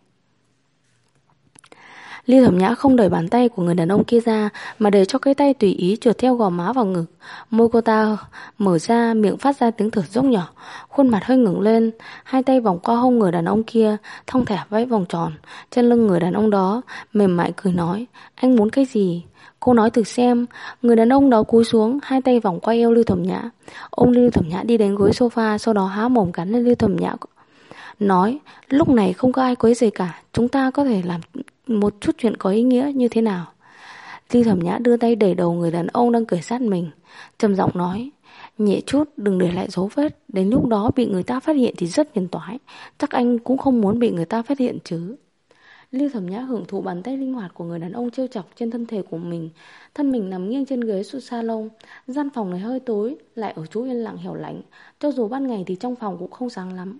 Lưu Thẩm Nhã không đẩy bàn tay của người đàn ông kia ra, mà để cho cái tay tùy ý trượt theo gò má vào ngực. Môi cô ta mở ra, miệng phát ra tiếng thở dốc nhỏ, khuôn mặt hơi ngẩng lên, hai tay vòng qua hông người đàn ông kia, thong thả vẫy vòng tròn trên lưng người đàn ông đó, mềm mại cười nói: anh muốn cái gì? Cô nói thử xem. Người đàn ông đó cúi xuống, hai tay vòng qua eo Lưu Thẩm Nhã, ôm Lưu Thẩm Nhã đi đến gối sofa, sau đó há mồm cắn lên Lưu Thẩm Nhã, nói: lúc này không có ai quấy rầy cả, chúng ta có thể làm một chút chuyện có ý nghĩa như thế nào? Lưu Thẩm Nhã đưa tay đẩy đầu người đàn ông đang cười sát mình, trầm giọng nói: nhẹ chút, đừng để lại dấu vết, đến lúc đó bị người ta phát hiện thì rất phiền toái. Chắc anh cũng không muốn bị người ta phát hiện chứ. Lưu Thẩm Nhã hưởng thụ bàn tay linh hoạt của người đàn ông trêu chọc trên thân thể của mình. Thân mình nằm nghiêng trên ghế salon. Gian phòng này hơi tối, lại ở chỗ yên lặng hẻo lánh, cho dù ban ngày thì trong phòng cũng không sáng lắm.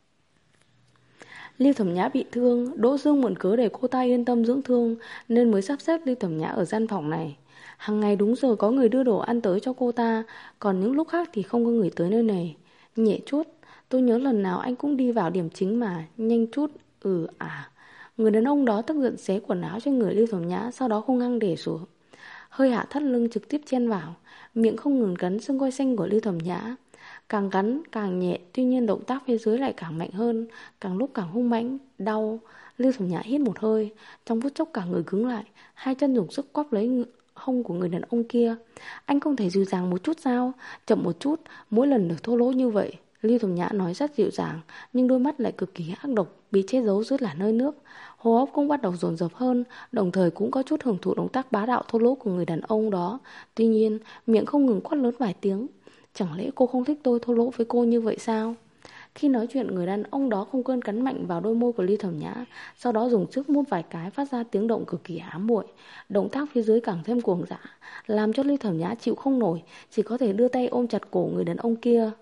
Lưu Thẩm Nhã bị thương, Đỗ Dương mượn cớ để cô ta yên tâm dưỡng thương nên mới sắp xếp Lưu Thẩm Nhã ở gian phòng này. Hàng ngày đúng giờ có người đưa đồ ăn tới cho cô ta, còn những lúc khác thì không có người tới nơi này. Nhẹ chút, tôi nhớ lần nào anh cũng đi vào điểm chính mà, nhanh chút. Người đàn ông đó tức giận xé quần áo trên người Lưu Thẩm Nhã, sau đó hung hăng để xuống, hơi hạ thắt lưng trực tiếp chen vào, miệng không ngừng cắn xương quai xanh của Lưu Thẩm Nhã. Càng cắn càng nhẹ, tuy nhiên động tác phía dưới lại càng mạnh hơn, càng lúc càng hung mãnh, đau. Lưu Thẩm Nhã hít một hơi, trong phút chốc cả người cứng lại, hai chân dùng sức quắp lấy hông của người đàn ông kia. Anh không thể dịu dàng một chút sao? Chậm một chút, mỗi lần được thô lỗ như vậy. Lưu Thẩm Nhã nói rất dịu dàng, nhưng đôi mắt lại cực kỳ ác độc, bị che giấu dưới làn hơi nước. Hô hấp cũng bắt đầu dồn dập hơn, đồng thời cũng có chút hưởng thụ động tác bá đạo thô lỗ của người đàn ông đó. Tuy nhiên, miệng không ngừng quát lớn vài tiếng. Chẳng lẽ cô không thích tôi thô lỗ với cô như vậy sao? Khi nói chuyện, người đàn ông đó không quên cắn mạnh vào đôi môi của Lưu Thẩm Nhã, sau đó dùng sức mút vài cái phát ra tiếng động cực kỳ ám muội. Động tác phía dưới càng thêm cuồng dã, làm cho Lưu Thẩm Nhã chịu không nổi, chỉ có thể đưa tay ôm chặt cổ người đàn ông kia.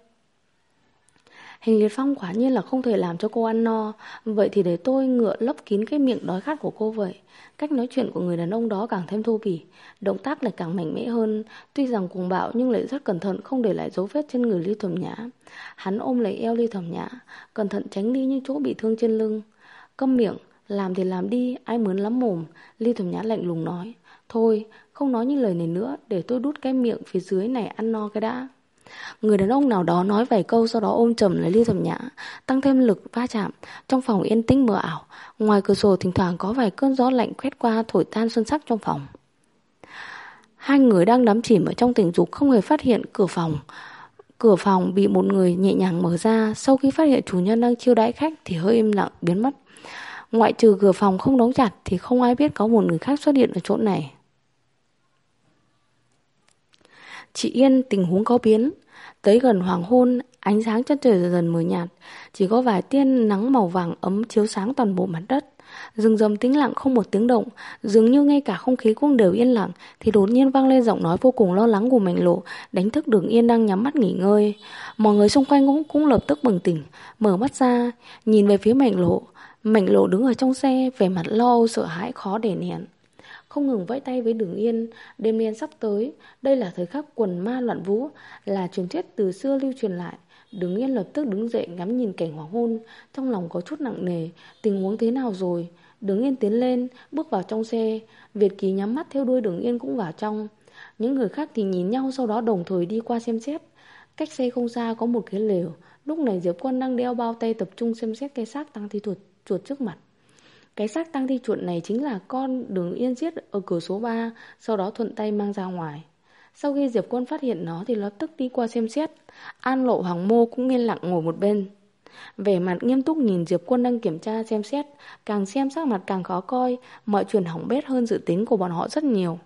Hình Liệt Phong quả nhiên là không thể làm cho cô ăn no. Vậy thì để tôi ngựa lấp kín cái miệng đói khát của cô vậy. Cách nói chuyện của người đàn ông đó càng thêm thô bỉ, động tác lại càng mạnh mẽ hơn. Tuy rằng cuồng bạo nhưng lại rất cẩn thận, không để lại dấu vết trên người Lưu Thẩm Nhã. Hắn ôm lấy eo Lưu Thẩm Nhã, cẩn thận tránh đi những chỗ bị thương trên lưng. Câm miệng, làm thì làm đi, ai mướn lắm mồm. Lưu Thẩm Nhã lạnh lùng nói: thôi, không nói những lời này nữa, để tôi đút cái miệng phía dưới này ăn no cái đã. Người đàn ông nào đó nói vài câu, sau đó ôm chầm lấy Lưu Thẩm Nhã, tăng thêm lực va chạm. Trong phòng yên tĩnh mờ ảo, ngoài cửa sổ thỉnh thoảng có vài cơn gió lạnh quét qua, thổi tan xuân sắc trong phòng. Hai người đang đắm chìm ở trong tình dục không hề phát hiện cửa phòng bị một người nhẹ nhàng mở ra. Sau khi phát hiện chủ nhân đang chiêu đãi khách thì hơi im lặng biến mất. Ngoại trừ cửa phòng không đóng chặt thì không ai biết có một người khác xuất hiện ở chỗ này. Chị Yên tình huống có biến. Tới gần hoàng hôn, ánh sáng chân trời dần dần mờ nhạt, chỉ có vài tia nắng màu vàng ấm chiếu sáng toàn bộ mặt đất. Rừng rậm tĩnh lặng không một tiếng động, dường như ngay cả không khí cũng đều yên lặng. Thì đột nhiên vang lên giọng nói vô cùng lo lắng của Mạnh Lộ, đánh thức Đường Yên đang nhắm mắt nghỉ ngơi. Mọi người xung quanh cũng lập tức bừng tỉnh, mở mắt ra, nhìn về phía Mạnh Lộ. Mạnh Lộ đứng ở trong xe, vẻ mặt lo âu sợ hãi khó để nén, không ngừng vẫy tay với Đường Yên. Đêm đen sắp tới, đây là thời khắc quần ma loạn vũ, là truyền thuyết từ xưa lưu truyền lại. Đường Yên lập tức đứng dậy ngắm nhìn cảnh hoàng hôn, trong lòng có chút nặng nề. Tình huống thế nào rồi? Đường Yên tiến lên, bước vào trong xe. Việt Kỳ nhắm mắt theo đuôi Đường Yên cũng vào trong. Những người khác thì nhìn nhau, sau đó đồng thời đi qua xem xét. Cách xe không xa có một cái lều. Lúc này Diệp Quân đang đeo bao tay tập trung xem xét cái xác tang thi chuột trước mặt. Cái xác tang thi chuột này chính là con Đường Yên giết ở cửa số 3, sau đó thuận tay mang ra ngoài. Sau khi Diệp Quân phát hiện nó thì lập tức đi qua xem xét. An Lộ, Hoàng Mô cũng yên lặng ngồi một bên, vẻ mặt nghiêm túc nhìn Diệp Quân đang kiểm tra xem xét. Càng xem sắc mặt càng khó coi. Mọi chuyện hỏng bét hơn dự tính của bọn họ rất nhiều.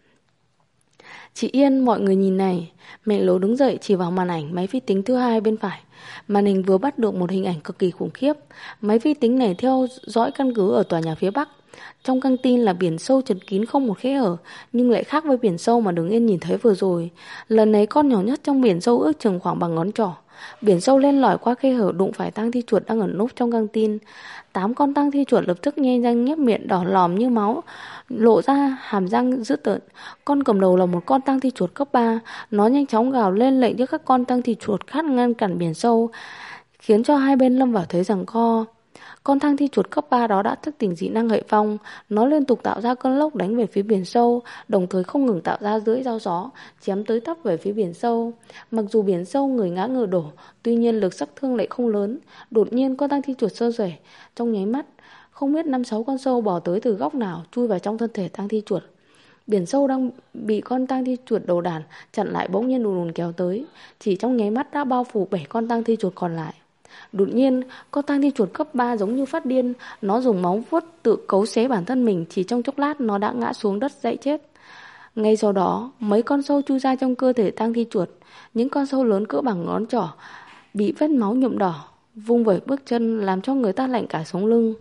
Chị Yên, mọi người nhìn này. Mẹ Lố đứng dậy chỉ vào màn ảnh máy vi tính thứ hai bên phải. Màn hình vừa bắt được một hình ảnh cực kỳ khủng khiếp. Máy vi tính này theo dõi căn cứ ở tòa nhà phía Bắc. Trong căng tin là biển sâu chật kín không một khe hở, nhưng lại khác với biển sâu mà Đường Yên nhìn thấy vừa rồi. Lần này con nhỏ nhất trong biển sâu ước chừng khoảng bằng ngón trỏ. Biển sâu len lỏi qua khe hở đụng phải tang thi chuột đang ẩn núp trong căng tin. 8 con tang thi chuột lập tức nhe răng nhếch miệng đỏ lòm như máu, lộ ra hàm răng dữ tợn. Con cầm đầu là một con tang thi chuột cấp 3. Nó nhanh chóng gào lên lệnh cho các con tang thi chuột khác ngăn cản biển sâu, khiến cho hai bên lâm vào thế giằng co. Con tang thi chuột cấp 3 đó đã thức tỉnh dị năng hệ phong. Nó liên tục tạo ra cơn lốc đánh về phía biển sâu, đồng thời không ngừng tạo ra lưỡi dao gió chém tới tấp về phía biển sâu. Mặc dù biển sâu người ngã ngựa đổ, tuy nhiên lực sát thương lại không lớn. Đột nhiên con tang thi chuột sơ sẩy, trong nháy mắt không biết 5-6 con sâu bò tới từ góc nào chui vào trong thân thể tang thi chuột. Biển sâu đang bị con tang thi chuột đầu đàn chặn lại bỗng nhiên đùn kéo tới, chỉ trong nháy mắt đã bao phủ 7 con tang thi chuột còn lại. Đột nhiên, con tang thi chuột cấp 3 giống như phát điên, nó dùng móng vuốt tự cấu xé bản thân mình, chỉ trong chốc lát nó đã ngã xuống đất dãy chết. Ngay sau đó, mấy con sâu chui ra trong cơ thể tang thi chuột, những con sâu lớn cỡ bằng ngón trỏ, bị vết máu nhuộm đỏ, vung vẩy bước chân làm cho người ta lạnh cả sống lưng.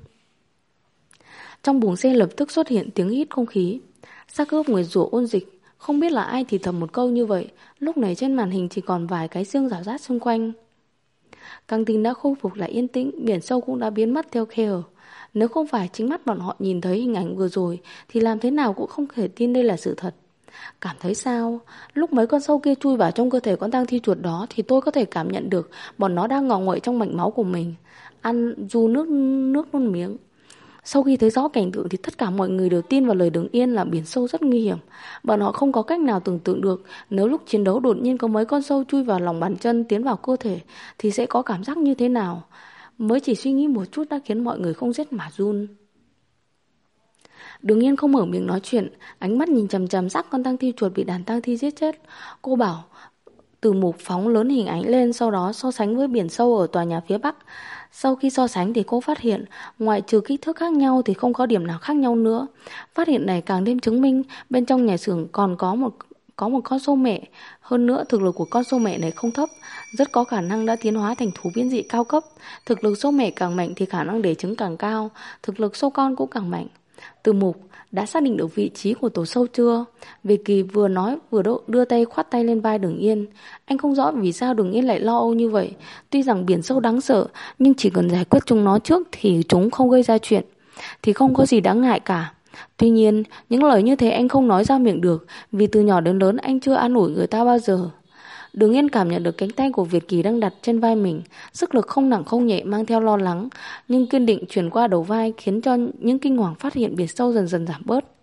Trong buồng xe lập tức xuất hiện tiếng hít không khí. Xác ướp người rủa ôn dịch, không biết là ai thì thầm một câu như vậy. Lúc này trên màn hình chỉ còn vài cái xương rải rác xung quanh. Căng tin đã khôi phục lại yên tĩnh, biển sâu cũng đã biến mất theo khe hở. Nếu không phải chính mắt bọn họ nhìn thấy hình ảnh vừa rồi thì làm thế nào cũng không thể tin đây là sự thật. Cảm thấy sao? Lúc mấy con sâu kia chui vào trong cơ thể con tang thi chuột đó thì tôi có thể cảm nhận được bọn nó đang ngọ nguậy trong mạch máu của mình. Ăn du nước nôn miếng. Sau khi thấy rõ cảnh tượng thì tất cả mọi người đều tin vào lời Đường Yên là biển sâu rất nguy hiểm. Bọn họ không có cách nào tưởng tượng được nếu lúc chiến đấu đột nhiên có mấy con sâu chui vào lòng bàn chân tiến vào cơ thể thì sẽ có cảm giác như thế nào. Mới chỉ suy nghĩ một chút đã khiến mọi người không rét mà run. Đường Yên không mở miệng nói chuyện, ánh mắt nhìn chằm chằm xác con tang thi chuột bị đàn tang thi giết chết. Cô bảo từ mục phóng lớn hình ảnh lên, sau đó so sánh với biển sâu ở tòa nhà phía Bắc. Sau khi so sánh thì cô phát hiện ngoại trừ kích thước khác nhau thì không có điểm nào khác nhau nữa. Phát hiện này càng thêm chứng minh bên trong nhà xưởng còn có một con sâu mẹ. Hơn nữa thực lực của con sâu mẹ này không thấp, rất có khả năng đã tiến hóa thành thú biến dị cao cấp. Thực lực sâu mẹ càng mạnh thì khả năng đẻ trứng càng cao, thực lực sâu con cũng càng mạnh. Từ mục đã xác định được vị trí của tổ sâu chưa? Việt Kỳ vừa nói vừa đưa tay khoát tay lên vai Đường Yên. Anh không rõ vì sao Đường Yên lại lo âu như vậy. Tuy rằng biển sâu đáng sợ, nhưng chỉ cần giải quyết chúng nó trước thì chúng không gây ra chuyện, thì không có gì đáng ngại cả. Tuy nhiên, những lời như thế anh không nói ra miệng được, vì từ nhỏ đến lớn anh chưa an ủi người ta bao giờ. Đường Yên cảm nhận được cánh tay của Việt Kỳ đang đặt trên vai mình, sức lực không nặng không nhẹ mang theo lo lắng, nhưng kiên định truyền qua đầu vai khiến cho những kinh hoàng phát hiện biển sâu dần dần giảm bớt.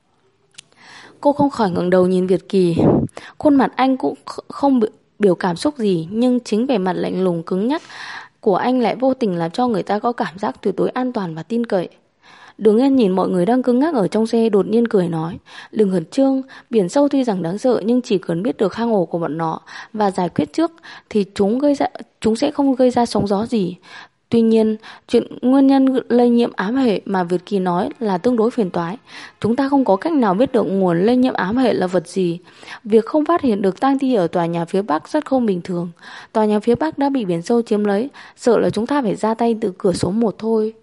Cô không khỏi ngẩng đầu nhìn Việt Kỳ. Khuôn mặt anh cũng không biểu cảm xúc gì, nhưng chính vẻ mặt lạnh lùng cứng nhắc của anh lại vô tình làm cho người ta có cảm giác tuyệt đối an toàn và tin cậy. Đường Yên nhìn mọi người đang cứng ngắc ở trong xe, đột nhiên cười nói: đừng khẩn trương, biển sâu tuy rằng đáng sợ nhưng chỉ cần biết được hang ổ của bọn nó và giải quyết trước thì chúng sẽ không gây ra sóng gió gì. Tuy nhiên, chuyện nguyên nhân lây nhiễm ám hệ mà Việt Kỳ nói là tương đối phiền toái. Chúng ta không có cách nào biết được nguồn lây nhiễm ám hệ là vật gì. Việc không phát hiện được tang thi ở tòa nhà phía Bắc rất không bình thường. Tòa nhà phía Bắc đã bị biển sâu chiếm lấy, sợ là chúng ta phải ra tay từ cửa số 1 thôi.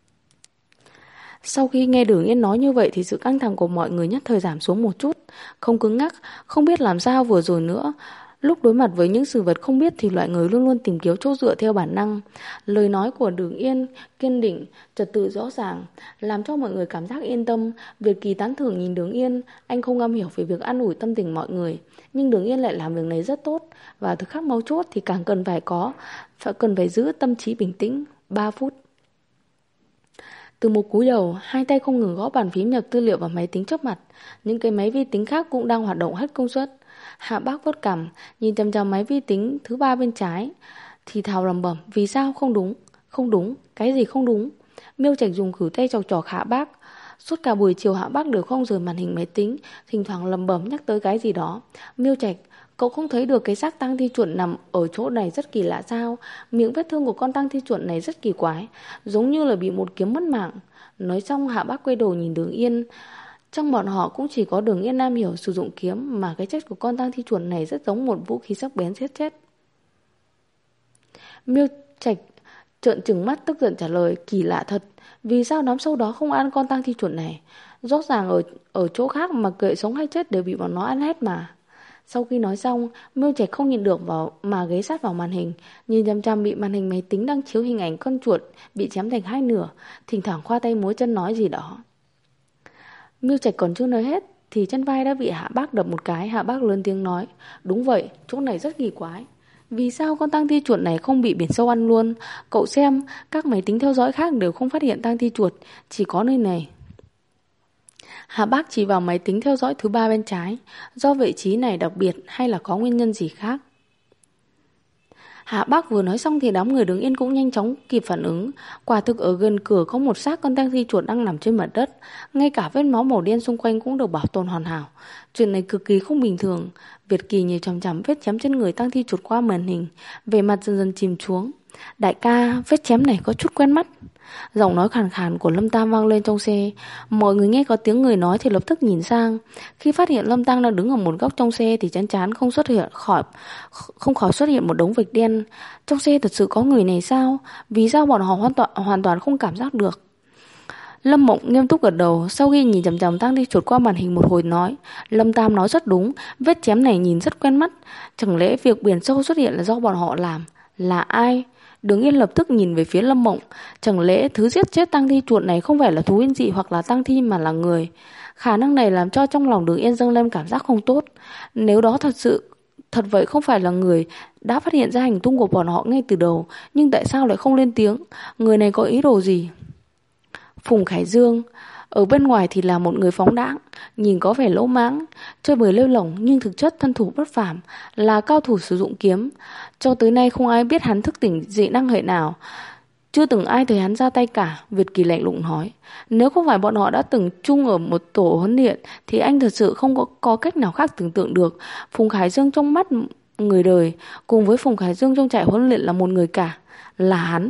Sau khi nghe Đường Yên nói như vậy thì sự căng thẳng của mọi người nhất thời giảm xuống một chút, không cứng ngắc, không biết làm sao vừa rồi nữa. Lúc đối mặt với những sự vật không biết thì loại người luôn luôn tìm kiếm chỗ dựa theo bản năng. Lời nói của Đường Yên kiên định, trật tự rõ ràng, làm cho mọi người cảm giác yên tâm. Việt Kỳ tán thưởng nhìn Đường Yên, anh không am hiểu về việc an ủi tâm tình mọi người, nhưng Đường Yên lại làm việc này rất tốt, và thời khắc mấu chốt thì càng cần phải giữ tâm trí bình tĩnh. 3 phút. Từ một cúi đầu, hai tay không ngừng gõ bàn phím nhập tư liệu vào máy tính trước mặt. Những cái máy vi tính khác cũng đang hoạt động hết công suất. Hạ Bác vuốt cằm, nhìn chằm chằm máy vi tính thứ ba bên trái, thì thào lẩm bẩm, vì sao không đúng? Không đúng, cái gì không đúng? Miêu Trạch dùng khử tay chọc chọc Hạ Bác. Suốt cả buổi chiều Hạ Bác đều không rời màn hình máy tính, thỉnh thoảng lẩm bẩm nhắc tới cái gì đó. Miêu Trạch, cậu không thấy được cái xác tang thi chuột nằm ở chỗ này rất kỳ lạ sao? Miệng vết thương của con tang thi chuột này rất kỳ quái, giống như là bị một kiếm mất mạng. Nói xong Hạ Bác quay đầu nhìn Đường Yên. Trong bọn họ cũng chỉ có Đường Yên am hiểu sử dụng kiếm, mà cái chết của con tang thi chuột này rất giống một vũ khí sắc bén giết chết. Miêu Trạch trợn trừng mắt tức giận trả lời, kỳ lạ thật, vì sao đám sâu đó không ăn con tang thi chuột này? Rõ ràng ở chỗ khác mà kệ sống hay chết đều bị bọn nó ăn hết mà. Sau khi nói xong, Miêu Trạch không nhìn được mà ghé sát vào màn hình, nhìn chằm chằm bị màn hình máy tính đang chiếu hình ảnh con chuột bị chém thành hai nửa, thỉnh thoảng khoa tay múa chân nói gì đó. Miêu Trạch còn chưa nói hết thì chân vai đã bị Hạ Bác đập một cái. Hạ Bác lớn tiếng nói, đúng vậy, chỗ này rất kỳ quái. Vì sao con tang thi chuột này không bị biển sâu ăn luôn? Cậu xem, các máy tính theo dõi khác đều không phát hiện tang thi chuột, chỉ có nơi này. Hạ Bác chỉ vào máy tính theo dõi thứ ba bên trái. Do vị trí này đặc biệt hay là có nguyên nhân gì khác? Hạ Bác vừa nói xong thì đám người đứng yên cũng nhanh chóng kịp phản ứng. Quả thực ở gần cửa có một xác con tang thi chuột đang nằm trên mặt đất. Ngay cả vết máu màu đen xung quanh cũng được bảo tồn hoàn hảo. Chuyện này cực kỳ không bình thường. Việt Kỳ nhìn chằm chằm vết chém trên người tang thi chuột qua màn hình, vẻ mặt dần dần chìm xuống. Đại ca, vết chém này có chút quen mắt. Giọng nói khàn khàn của Lâm Tam vang lên trong xe. Mọi người nghe có tiếng người nói thì lập tức nhìn sang. Khi phát hiện Lâm Tam đang đứng ở một góc trong xe thì chán chán không khỏi xuất hiện một đống vệt đen. Trong xe thật sự có người này sao? Vì sao bọn họ hoàn toàn không cảm giác được? Lâm Mộng nghiêm túc gật đầu, sau khi nhìn chằm chằm tang thi chuột qua màn hình một hồi nói, Lâm Tam nói rất đúng, vết chém này nhìn rất quen mắt. Chẳng lẽ việc biển sâu xuất hiện là do bọn họ làm? Là ai? Đường Yên lập tức nhìn về phía Lâm Mộng. Chẳng lẽ thứ giết chết tang thi chuột này không phải là thú yên dị hoặc là tang thi mà là người? Khả năng này làm cho trong lòng Đường Yên dâng lên cảm giác không tốt. Nếu đó thật vậy không phải là người đã phát hiện ra hành tung của bọn họ ngay từ đầu, nhưng tại sao lại không lên tiếng? Người này có ý đồ gì? Phùng Khải Dương ở bên ngoài thì là một người phóng đãng, nhìn có vẻ lỗ mãng, chơi bời lêu lỏng, nhưng thực chất thân thủ bất phàm, là cao thủ sử dụng kiếm. Cho tới nay không ai biết hắn thức tỉnh dị năng hệ nào, chưa từng ai thấy hắn ra tay cả. Việt Kỳ lạnh lùng nói, nếu không phải bọn họ đã từng chung ở một tổ huấn luyện thì anh thật sự không có cách nào khác tưởng tượng được. Phùng Khải Dương trong mắt người đời cùng với Phùng Khải Dương trong trại huấn luyện là một người cả, là hắn.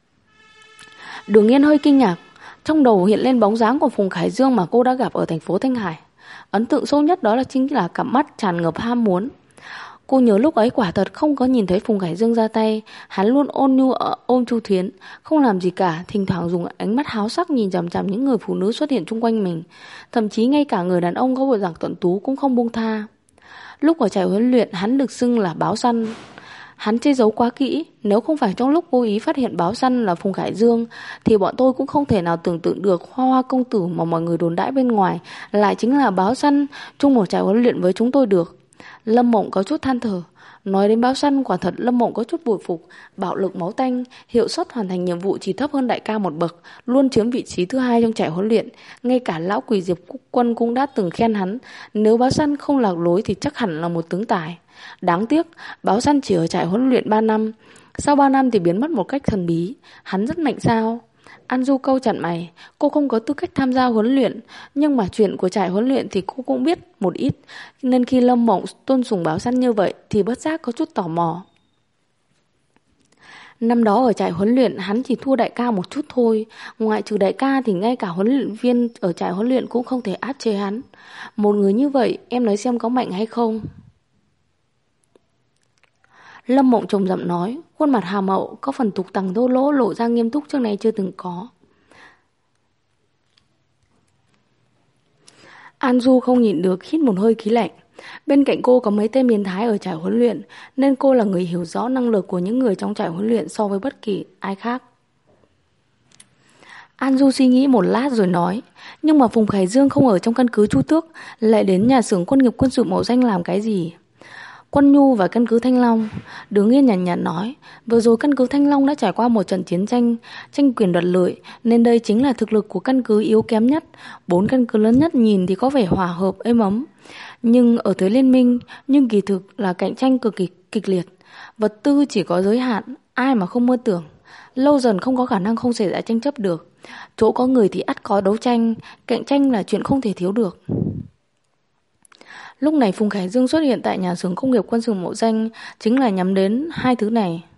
Đường Yên hơi kinh ngạc, trong đầu hiện lên bóng dáng của Phùng Khải Dương mà cô đã gặp ở thành phố Thanh Hải. Ấn tượng sâu nhất đó chính là cặp mắt tràn ngập ham muốn. Cô nhớ lúc ấy quả thật không có nhìn thấy Phùng Khải Dương ra tay. Hắn luôn ôn nhu ôm Chu Thiến, không làm gì cả, thỉnh thoảng dùng ánh mắt háo sắc nhìn chằm chằm những người phụ nữ xuất hiện xung quanh mình. Thậm chí ngay cả người đàn ông có bộ dạng tuấn tú cũng không buông tha. Lúc ở trại huấn luyện hắn được xưng là báo săn. Hắn che giấu quá kỹ, nếu không phải trong lúc vô ý phát hiện báo săn là Phùng Khải Dương thì bọn tôi cũng không thể nào tưởng tượng được Hoa Hoa công tử mà mọi người đồn đãi bên ngoài lại chính là báo săn chung một trại huấn luyện với chúng tôi được. Lâm Mộng có chút than thở. Nói đến báo săn, quả thật Lâm Mộng có chút bội phục. Bạo lực máu tanh, hiệu suất hoàn thành nhiệm vụ chỉ thấp hơn đại ca một bậc, luôn chiếm vị trí thứ hai trong trại huấn luyện. Ngay cả lão quỷ Diệp Quân cũng đã từng khen hắn, nếu báo săn không lạc lối thì chắc hẳn là một tướng tài. Đáng tiếc, báo săn chỉ ở trại huấn luyện 3 năm. Sau 3 năm thì biến mất một cách thần bí. Hắn rất mạnh sao? An Du câu chặn mày, cô không có tư cách tham gia huấn luyện, nhưng mà chuyện của trại huấn luyện thì cô cũng biết một ít, nên khi Lâm Mộng tôn sùng báo săn như vậy thì bất giác có chút tò mò. Năm đó ở trại huấn luyện hắn chỉ thua đại ca một chút thôi, ngoại trừ đại ca thì ngay cả huấn luyện viên ở trại huấn luyện cũng không thể áp chế hắn. Một người như vậy em nói xem có mạnh hay không? Lâm Mộng trầm giọng nói, khuôn mặt hàm hậu có phần tục tằng thô lỗ lộ ra nghiêm túc trước nay chưa từng có. An Du không nhịn được hít một hơi khí lạnh. Bên cạnh cô có mấy tên biến thái ở trại huấn luyện, nên cô là người hiểu rõ năng lực của những người trong trại huấn luyện so với bất kỳ ai khác. An Du suy nghĩ một lát rồi nói, nhưng mà Phùng Khải Dương không ở trong căn cứ Chu Tước, lại đến nhà xưởng quân nghiệp quân sự Mậu Danh làm cái gì? Quân Nhu và căn cứ Thanh Long. Đường Yên nhàn nhạt nói, vừa rồi căn cứ Thanh Long đã trải qua một trận chiến tranh quyền đoạt lợi, nên đây chính là thực lực của căn cứ yếu kém nhất. 4 căn cứ lớn nhất nhìn thì có vẻ hòa hợp êm ấm, nhưng ở thế liên minh, nhưng kỳ thực là cạnh tranh cực kỳ kịch liệt. Vật tư chỉ có giới hạn, ai mà không mơ tưởng. Lâu dần không có khả năng không xảy ra tranh chấp được. Chỗ có người thì ắt có đấu tranh, cạnh tranh là chuyện không thể thiếu được. Lúc này Phùng Khải Dương xuất hiện tại nhà xưởng công nghiệp quân sự Mộ Danh chính là nhắm đến hai thứ này.